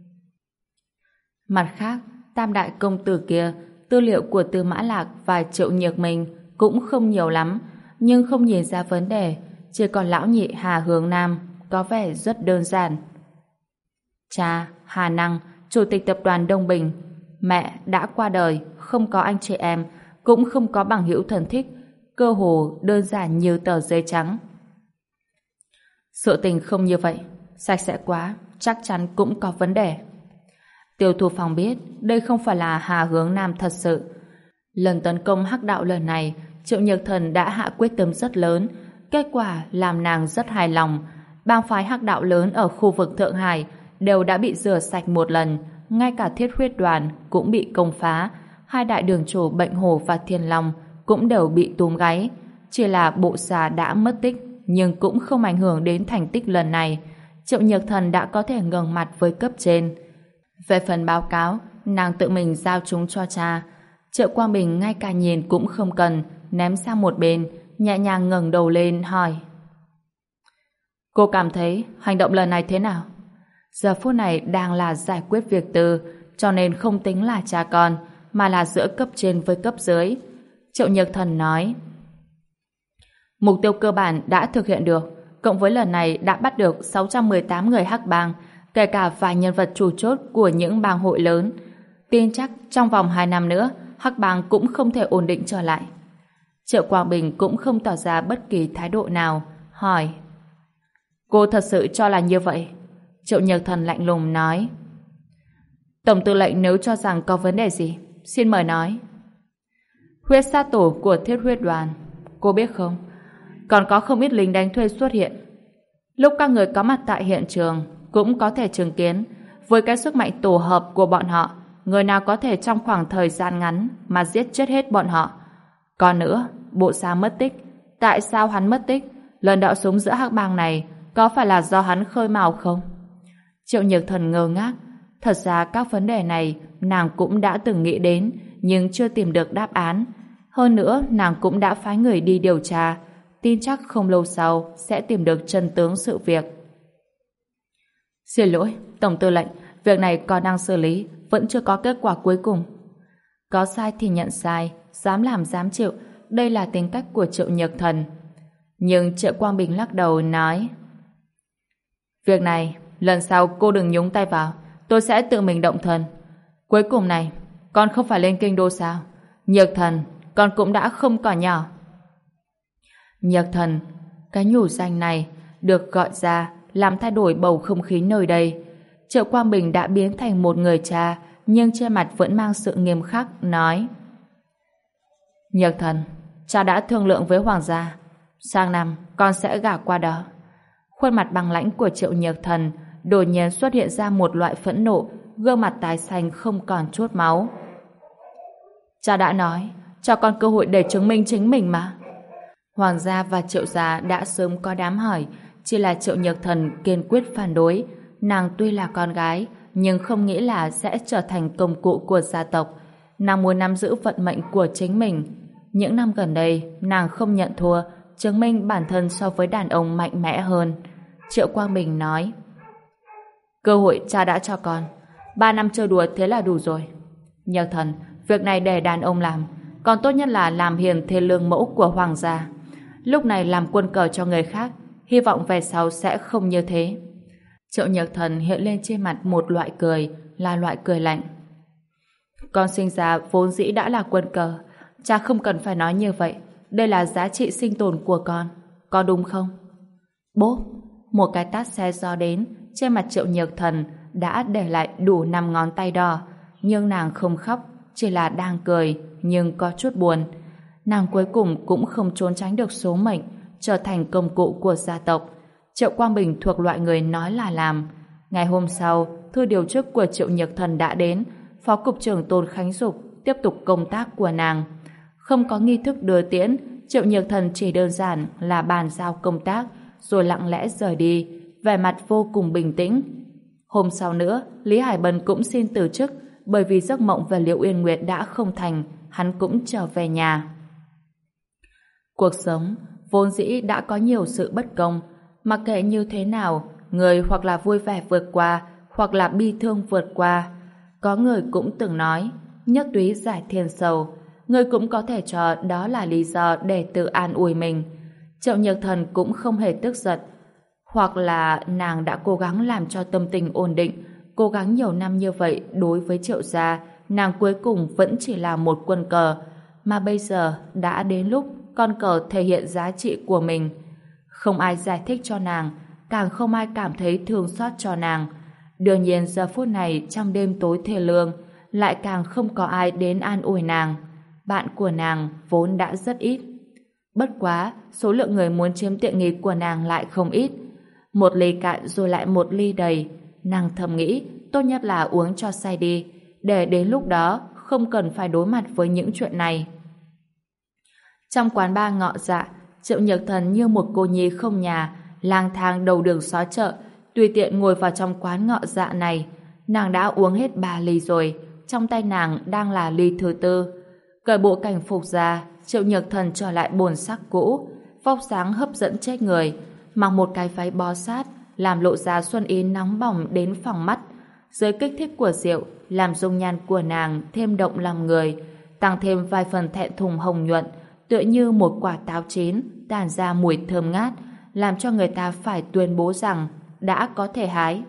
Mặt khác, tam đại công tử kia, tư liệu của Tư Mã Lạc và Triệu Nhược Minh cũng không nhiều lắm, nhưng không nhìn ra vấn đề, chỉ còn lão nhị Hà Hướng Nam có vẻ rất đơn giản. Cha, Hà Năng, chủ tịch tập đoàn Đông Bình, mẹ đã qua đời, không có anh chị em, cũng không có bằng hữu thân thích, cơ hồ đơn giản như tờ giấy trắng. Sự tình không như vậy, sạch sẽ quá, chắc chắn cũng có vấn đề. Tiêu Thu Phong biết đây không phải là Hà Hướng Nam thật sự. Lần tấn công Hắc Đạo lần này, Triệu Nhược Thần đã hạ quyết tâm rất lớn, kết quả làm nàng rất hài lòng. Bang phái Hắc Đạo lớn ở khu vực Thượng Hải đều đã bị rửa sạch một lần, ngay cả Thiết Huyết đoàn cũng bị công phá, 2 đại đường chủ Bệnh Hổ và Thiên Long cũng đều bị túm gáy. Chỉ là bộ xà đã mất tích, nhưng cũng không ảnh hưởng đến thành tích lần này. Triệu Nhược Thần đã có thể ngẩng mặt với cấp trên. Về phần báo cáo, nàng tự mình giao chúng cho cha. Triệu Quang Bình ngay cả nhìn cũng không cần, ném sang một bên, nhẹ nhàng ngẩng đầu lên hỏi: Cô cảm thấy hành động lần này thế nào? Giờ phút này đang là giải quyết việc tư, cho nên không tính là cha con, mà là giữa cấp trên với cấp dưới. Triệu Nhược Thần nói: Mục tiêu cơ bản đã thực hiện được, cộng với lần này đã bắt được 618 người Hắc Bang, kể cả vài nhân vật chủ chốt của những bang hội lớn. Tin chắc trong vòng 2 năm nữa, Hắc Bang cũng không thể ổn định trở lại. Triệu Quang Bình cũng không tỏ ra bất kỳ thái độ nào, hỏi: Cô thật sự cho là như vậy? Triệu Nhược Thần lạnh lùng nói: Tổng tư lệnh nếu cho rằng có vấn đề gì, xin mời nói. Huyết sát tổ của Thiết Huyết đoàn, cô biết không? Còn có không ít lính đánh thuê xuất hiện. Lúc các người có mặt tại hiện trường cũng có thể chứng kiến, với cái sức mạnh tổ hợp của bọn họ, người nào có thể trong khoảng thời gian ngắn mà giết chết hết bọn họ. Còn nữa, bộ xà mất tích. Tại sao hắn mất tích? lần đọ súng giữa hắc bang này có phải là do hắn khơi mào không? Triệu Nhược Thần ngơ ngác. Thật ra các vấn đề này nàng cũng đã từng nghĩ đến, nhưng chưa tìm được đáp án. Hơn nữa, nàng cũng đã phái người đi điều tra, tin chắc không lâu sau sẽ tìm được chân tướng sự việc. Xin lỗi, Tổng tư lệnh, việc này còn đang xử lý, vẫn chưa có kết quả cuối cùng. Có sai thì nhận sai, dám làm dám chịu, đây là tính cách của Triệu Nhược Thần. Nhưng Triệu Quang Bình lắc đầu nói: việc này, lần sau cô đừng nhúng tay vào, tôi sẽ tự mình động thân. Cuối cùng này, con không phải lên kinh đô sao? Nhược Thần, con cũng đã không còn nhỏ. Nhược Thần, cái nhủ danh này được gọi ra làm thay đổi bầu không khí nơi đây. Triệu Quang Bình đã biến thành một người cha, nhưng trên mặt vẫn mang sự nghiêm khắc, nói: Nhược Thần, cha đã thương lượng với Hoàng gia, sang năm con sẽ gả qua đó. Khuôn mặt băng lãnh của Triệu Nhược Thần đột nhiên xuất hiện ra một loại phẫn nộ, gương mặt tái xanh không còn chút máu. Cha đã nói, cho con cơ hội để chứng minh chính mình mà. Hoàng gia và Triệu gia đã sớm có đám hỏi, chỉ là Triệu Nhược Thần kiên quyết phản đối. Nàng tuy là con gái, nhưng không nghĩ là sẽ trở thành công cụ của gia tộc. Nàng muốn nắm giữ vận mệnh của chính mình. Những năm gần đây, nàng không nhận thua, chứng minh bản thân so với đàn ông mạnh mẽ hơn. Triệu Quang Bình nói: cơ hội cha đã cho con, 3 năm chơi đùa thế là đủ rồi. Nhược Thần, việc này để đàn ông làm, còn tốt nhất là làm hiền thê lương mẫu của Hoàng gia. Lúc này làm quân cờ cho người khác, hy vọng về sau sẽ không như thế. Triệu Nhược Thần hiện lên trên mặt một loại cười, là loại cười lạnh. Con sinh ra vốn dĩ đã là quân cờ, cha không cần phải nói như vậy, đây là giá trị sinh tồn của con, có đúng không? Bốp, một cái tát xe gió đến, trên mặt Triệu Nhược Thần đã để lại đủ 5 ngón tay đỏ, nhưng nàng không khóc, chỉ là đang cười, nhưng có chút buồn. Nàng cuối cùng cũng không trốn tránh được số mệnh, trở thành công cụ của gia tộc. Triệu Quang Bình thuộc loại người nói là làm. Ngày hôm sau, thư điều chức của Triệu Nhược Thần đã đến, Phó Cục trưởng Tôn Khánh Dục tiếp tục công tác của nàng. Không có nghi thức đưa tiễn, Triệu Nhược Thần chỉ đơn giản là bàn giao công tác, rồi lặng lẽ rời đi, vẻ mặt vô cùng bình tĩnh. Hôm sau nữa, Lý Hải Bân cũng xin từ chức, bởi vì giấc mộng về Liễu Uyên Nguyệt đã không thành, hắn cũng trở về nhà. Cuộc sống vốn dĩ đã có nhiều sự bất công, mặc kệ như thế nào, người hoặc là vui vẻ vượt qua, hoặc là bi thương vượt qua. Có người cũng từng nói, nhất túy giải thiên sầu, người cũng có thể cho đó là lý do để tự an ủi mình. Triệu Nhược Thần cũng không hề tức giận, hoặc là nàng đã cố gắng làm cho tâm tình ổn định, cố gắng nhiều năm như vậy đối với Triệu gia, nàng cuối cùng vẫn chỉ là một quân cờ, mà bây giờ đã đến lúc con cờ thể hiện giá trị của mình. Không ai giải thích cho nàng, càng không ai cảm thấy thương xót cho nàng. Đương nhiên giờ phút này trong đêm tối thê lương, lại càng không có ai đến an ủi nàng. Bạn của nàng vốn đã rất ít. Bất quá, số lượng người muốn chiếm tiện nghi của nàng lại không ít. Một ly cạn rồi lại một ly đầy. Nàng thầm nghĩ, tốt nhất là uống cho say đi, để đến lúc đó không cần phải đối mặt với những chuyện này. Trong quán bar Ngọ Dạ, Triệu Nhược Thần như một cô nhi không nhà, lang thang đầu đường xó chợ, tùy tiện ngồi vào trong quán Ngọ Dạ này. Nàng đã uống hết 3 ly rồi, trong tay nàng đang là ly thứ 4. Cởi bộ cảnh phục ra, Triệu Nhược Thần trở lại bổn sắc cũ, vóc dáng hấp dẫn chết người, mặc một cái váy bó sát, làm lộ ra xuân ý nóng bỏng đến phẳng mắt. Dưới kích thích của rượu, làm dung nhan của nàng thêm động lòng người, tăng thêm vài phần thẹn thùng hồng nhuận, tựa như một quả táo chín, tản ra mùi thơm ngát, làm cho người ta phải tuyên bố rằng đã có thể hái.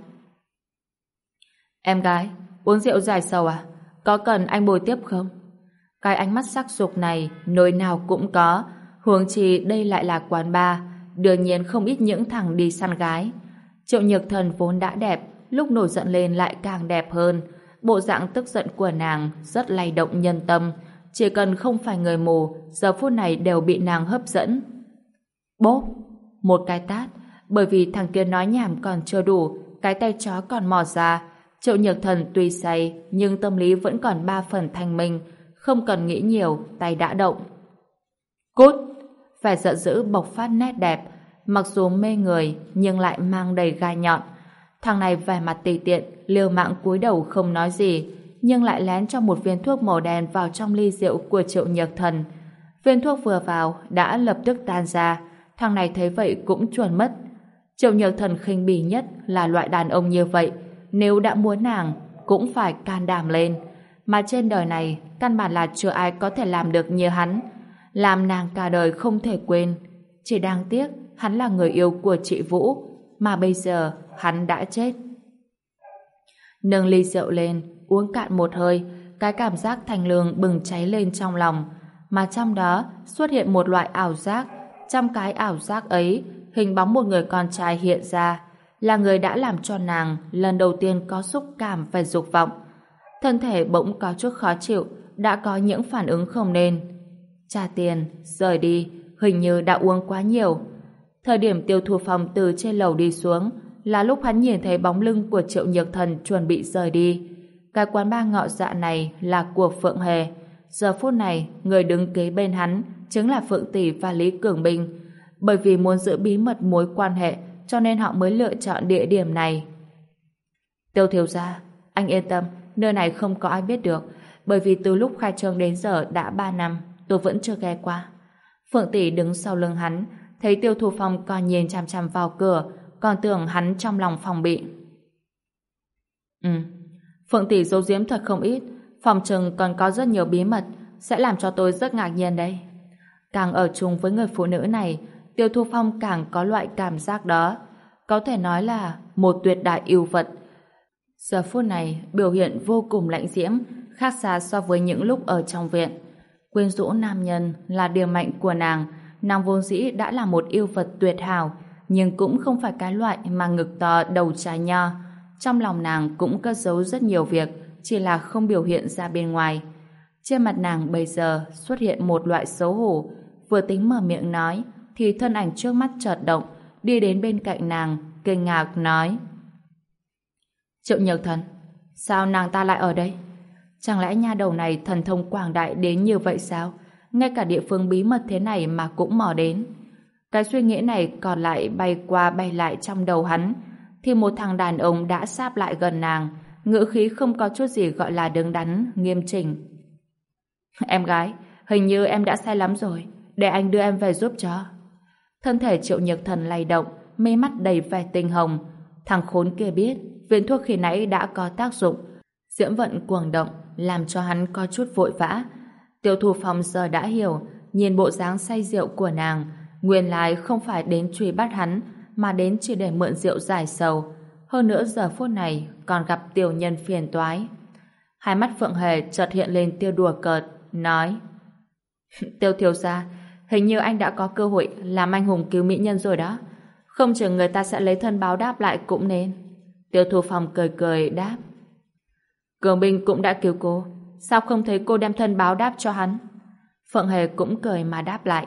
Em gái, uống rượu giải sầu à? Có cần anh bồi tiếp không? Cái ánh mắt sắc dục này nơi nào cũng có, huống chi đây lại là quán bar, đương nhiên không ít những thằng đi săn gái. Triệu Nhược Thần vốn đã đẹp, lúc nổi giận lên lại càng đẹp hơn. Bộ dạng tức giận của nàng rất lay động nhân tâm, chỉ cần không phải người mù, giờ phút này đều bị nàng hấp dẫn. Bốp, một cái tát, bởi vì thằng kia nói nhảm còn chưa đủ, cái tay chó còn mò ra. Triệu Nhược Thần tuy say, nhưng tâm lý vẫn còn 3 phần thanh minh, không cần nghĩ nhiều, tay đã động. Cút! Vẻ giận dữ bộc phát nét đẹp, mặc dù mê người nhưng lại mang đầy gai nhọn. Thằng này vẻ mặt tùy tiện, liều mạng cúi đầu không nói gì, nhưng lại lén cho một viên thuốc màu đen vào trong ly rượu của Triệu Nhược Thần. Viên thuốc vừa vào đã lập tức tan ra, thằng này thấy vậy cũng chuồn mất. Triệu Nhược Thần khinh bỉ nhất là loại đàn ông như vậy, nếu đã muốn nàng cũng phải can đảm lên, mà trên đời này căn bản là chưa ai có thể làm được như hắn, làm nàng cả đời không thể quên. Chỉ đáng tiếc hắn là người yêu của chị Vũ, mà bây giờ hắn đã chết. Nâng ly rượu lên, uống cạn một hơi, cái cảm giác thanh lương bừng cháy lên trong lòng, mà trong đó xuất hiện một loại ảo giác. Trong cái ảo giác ấy, hình bóng một người con trai hiện ra, là người đã làm cho nàng lần đầu tiên có xúc cảm và dục vọng. Thân thể bỗng có chút khó chịu, đã có những phản ứng không nên. Trả tiền, rời đi, hình như đã uống quá nhiều. Thời điểm Tiêu Thu Phong từ trên lầu đi xuống là lúc hắn nhìn thấy bóng lưng của Triệu Nhược Thần chuẩn bị rời đi. Cái quán bar ngọ dạ này là của Phượng Hề. Giờ phút này, người đứng kế bên hắn chính là Phượng Tỷ và Lý Cường Bình. Bởi vì muốn giữ bí mật mối quan hệ, cho nên họ mới lựa chọn địa điểm này. Tiêu thiếu gia, anh yên tâm, nơi này không có ai biết được, bởi vì từ lúc khai trương đến giờ đã 3 năm, tôi vẫn chưa ghé qua. Phượng Tỷ đứng sau lưng hắn, thấy Tiêu Thu Phong còn nhìn chằm chằm vào cửa, còn tưởng hắn trong lòng phòng bị. Phượng Tỷ giấu giếm thật không ít, phòng chừng còn có rất nhiều bí mật, sẽ làm cho tôi rất ngạc nhiên đấy. Càng ở chung với người phụ nữ này, Tiêu Thu Phong càng có loại cảm giác đó, có thể nói là một tuyệt đại yêu vật. Giờ phút này biểu hiện vô cùng lãnh diễm, khác xa so với những lúc ở trong viện. Quyến rũ nam nhân là điểm mạnh của nàng, nàng vốn dĩ đã là một yêu vật tuyệt hảo, nhưng cũng không phải cái loại mà ngực to đầu trái nho. Trong lòng nàng cũng cất giấu rất nhiều việc, chỉ là không biểu hiện ra bên ngoài. Trên mặt nàng bây giờ xuất hiện một loại xấu hổ, vừa tính mở miệng nói, thì thân ảnh trước mắt chợt động, đi đến bên cạnh nàng, kinh ngạc nói: Triệu Nhược Thần, sao nàng ta lại ở đây? Chẳng lẽ nha đầu này thần thông quảng đại đến như vậy sao? Ngay cả địa phương bí mật thế này mà cũng mò đến. Cái suy nghĩ này còn lại bay qua bay lại trong đầu hắn, thì một thằng đàn ông đã sáp lại gần nàng, ngữ khí không có chút gì gọi là đứng đắn, nghiêm chỉnh. Em gái, hình như em đã say lắm rồi, để anh đưa em về giúp cho. Thân thể Triệu Nhược Thần lay động, mê mắt đầy vẻ tinh hồng. Thằng khốn kia biết viên thuốc khi nãy đã có tác dụng, diễm vận cuồng động làm cho hắn có chút vội vã. Tiêu Thu Phong giờ đã hiểu, nhìn bộ dáng say rượu của nàng, nguyên lai không phải đến truy bắt hắn, mà đến chỉ để mượn rượu giải sầu. Hơn nữa giờ phút này còn gặp tiểu nhân phiền toái. Hai mắt Phượng Hề chợt hiện lên tia đùa cợt, nói: Tiêu thiếu gia, hình như anh đã có cơ hội làm anh hùng cứu mỹ nhân rồi đó. Không chừng người ta sẽ lấy thân báo đáp lại cũng nên. Tiêu Thu Phong cười cười đáp: Cường Binh cũng đã cứu cô, sao không thấy cô đem thân báo đáp cho hắn? Phượng Hề cũng cười mà đáp lại: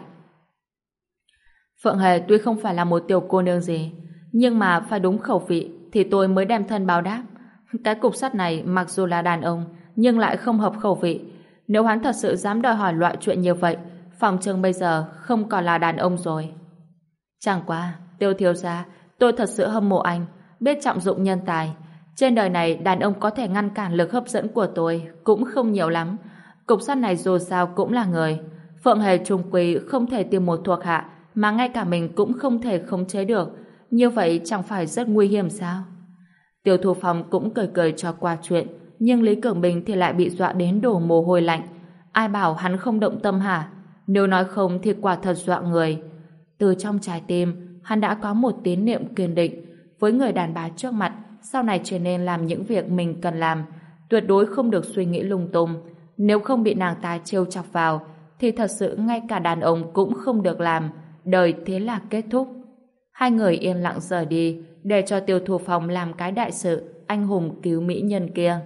Phượng Hề tuy không phải là một tiểu cô nương gì, nhưng mà phải đúng khẩu vị thì tôi mới đem thân báo đáp. Cái cục sắt này mặc dù là đàn ông nhưng lại không hợp khẩu vị. Nếu hắn thật sự dám đòi hỏi loại chuyện như vậy, phòng trừng bây giờ không còn là đàn ông rồi. Chẳng qua, Tiêu thiếu gia, tôi thật sự hâm mộ anh, biết trọng dụng nhân tài. Trên đời này đàn ông có thể ngăn cản lực hấp dẫn của tôi cũng không nhiều lắm. Cục sắt này dù sao cũng là người. Phượng Hề trung quy không thể tìm một thuộc hạ mà ngay cả mình cũng không thể khống chế được. Như vậy chẳng phải rất nguy hiểm sao? Tiêu Thu Phong cũng cười cười cho qua chuyện, nhưng Lý Cường Bình thì lại bị dọa đến đổ mồ hôi lạnh. Ai bảo hắn không động tâm hả? Nếu nói không thì quả thật dọa người. Từ trong trái tim, hắn đã có một tín niệm kiên định. Với người đàn bà trước mặt, sau này trở nên làm những việc mình cần làm, tuyệt đối không được suy nghĩ lung tung. Nếu không bị nàng ta trêu chọc vào, thì thật sự ngay cả đàn ông cũng không được làm. Đời thế là kết thúc. Hai người yên lặng rời đi, để cho Tiêu Thu Phong làm cái đại sự anh hùng cứu mỹ nhân kia.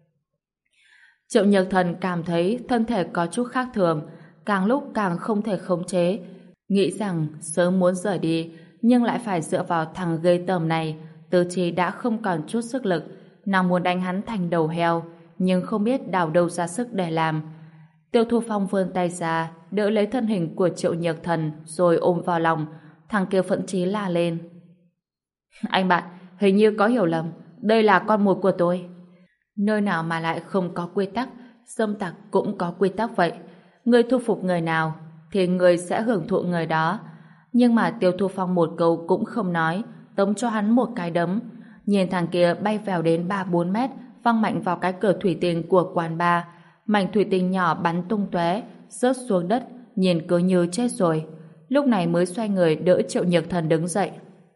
Triệu Nhược Thần cảm thấy thân thể có chút khác thường, càng lúc càng không thể khống chế, nghĩ rằng sớm muốn rời đi, nhưng lại phải dựa vào thằng ghê tởm này. Tứ chi đã không còn chút sức lực, nàng muốn đánh hắn thành đầu heo, nhưng không biết đào đâu ra sức để làm. Tiêu Thu Phong vươn tay ra, đỡ lấy thân hình của Triệu Nhược Thần, rồi ôm vào lòng. Thằng kia phẫn chí la lên. Anh bạn, hình như có hiểu lầm. Đây là con mồi của tôi. Nơi nào mà lại không có quy tắc, dâm tặc cũng có quy tắc vậy. Người thu phục người nào, thì người sẽ hưởng thụ người đó. Nhưng mà Tiêu Thu Phong một câu cũng không nói, tống cho hắn một cái đấm. Nhìn thằng kia bay vèo đến 3-4 mét, văng mạnh vào cái cửa thủy tinh của quán bar. Mảnh thủy tinh nhỏ bắn tung tóe, rớt xuống đất, nhìn cứ như chết rồi. Lúc này mới xoay người đỡ Triệu Nhược Thần đứng dậy.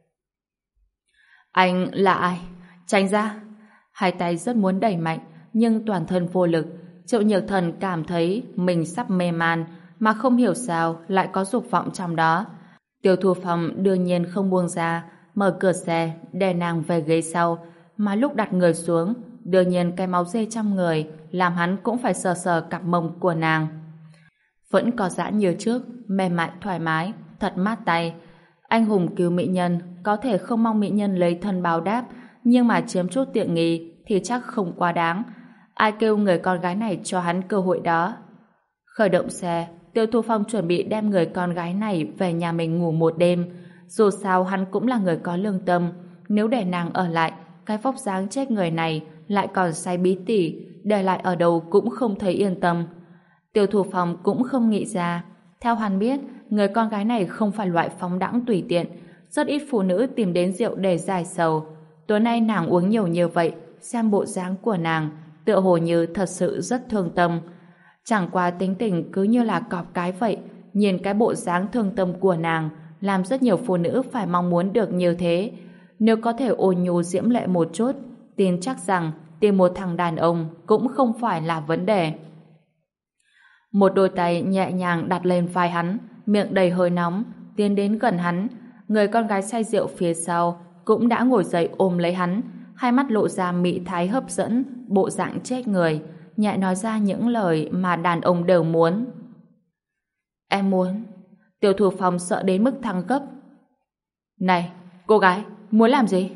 Anh là ai? Tránh ra! Hai tay rất muốn đẩy mạnh, nhưng toàn thân vô lực. Triệu Nhược Thần cảm thấy mình sắp mê man, mà không hiểu sao lại có dục vọng trong đó. Tiêu Thu Phong đương nhiên không buông ra, mở cửa xe, đè nàng về ghế sau, mà lúc đặt người xuống, đương nhiên cái máu dê trong người làm hắn cũng phải sờ sờ cặp mông của nàng. Vẫn có giãn như trước, mềm mại thoải mái, thật mát tay. Anh hùng cứu mỹ nhân, có thể không mong mỹ nhân lấy thân báo đáp, nhưng mà chiếm chút tiện nghi thì chắc không quá đáng. Ai kêu người con gái này cho hắn cơ hội đó. Khởi động xe, Tiêu Thu Phong chuẩn bị đem người con gái này về nhà mình ngủ một đêm. Dù sao hắn cũng là người có lương tâm. Nếu để nàng ở lại, cái vóc dáng chết người này lại còn say bí tỉ, để lại ở đâu cũng không thấy yên tâm. Tiêu Thu Phong cũng không nghĩ ra. Theo hắn biết, người con gái này không phải loại phóng đãng tùy tiện. Rất ít phụ nữ tìm đến rượu để giải sầu. Tối nay nàng uống nhiều như vậy, xem bộ dáng của nàng, tựa hồ như thật sự rất thương tâm. Chẳng qua tính tình cứ như là cọp cái vậy, nhìn cái bộ dáng thương tâm của nàng, làm rất nhiều phụ nữ phải mong muốn được như thế. Nếu có thể ôn nhu diễm lệ một chút, tin chắc rằng tìm một thằng đàn ông cũng không phải là vấn đề. Một đôi tay nhẹ nhàng đặt lên vai hắn, miệng đầy hơi nóng, tiến đến gần hắn. Người con gái say rượu phía sau cũng đã ngồi dậy ôm lấy hắn, hai mắt lộ ra mị thái hấp dẫn, bộ dạng chết người, nhẹ nói ra những lời mà đàn ông đều muốn. Em muốn. Tiêu Thu Phong sợ đến mức thăng cấp. Này, cô gái, muốn làm gì?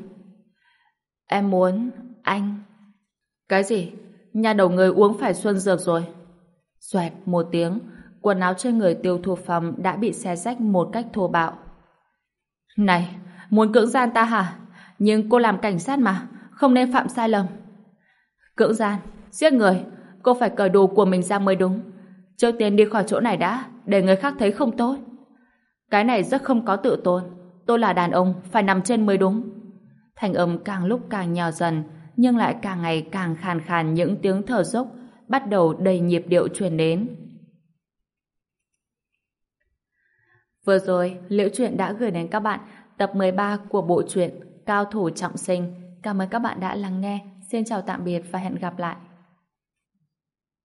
Em muốn anh. Cái gì? Nhà đầu người uống phải xuân dược rồi. Xoẹt một tiếng, quần áo trên người Tiêu Thu Phong đã bị xé rách một cách thô bạo. Này, muốn cưỡng gian ta hả? Nhưng cô làm cảnh sát mà, không nên phạm sai lầm. Cưỡng gian, giết người, cô phải cởi đồ của mình ra mới đúng. Trước tiên đi khỏi chỗ này đã, để người khác thấy không tốt. Cái này rất không có tự tôn. Tôi là đàn ông, phải nằm trên mới đúng. Thanh âm càng lúc càng nhỏ dần, nhưng lại càng ngày càng khàn khàn, những tiếng thở dốc bắt đầu đầy nhịp điệu truyền đến. Vừa rồi, Liễu Chuyện đã gửi đến các bạn tập 13 của bộ truyện Cao Thủ Trọng Sinh. Cảm ơn các bạn đã lắng nghe. Xin chào tạm biệt và hẹn gặp lại.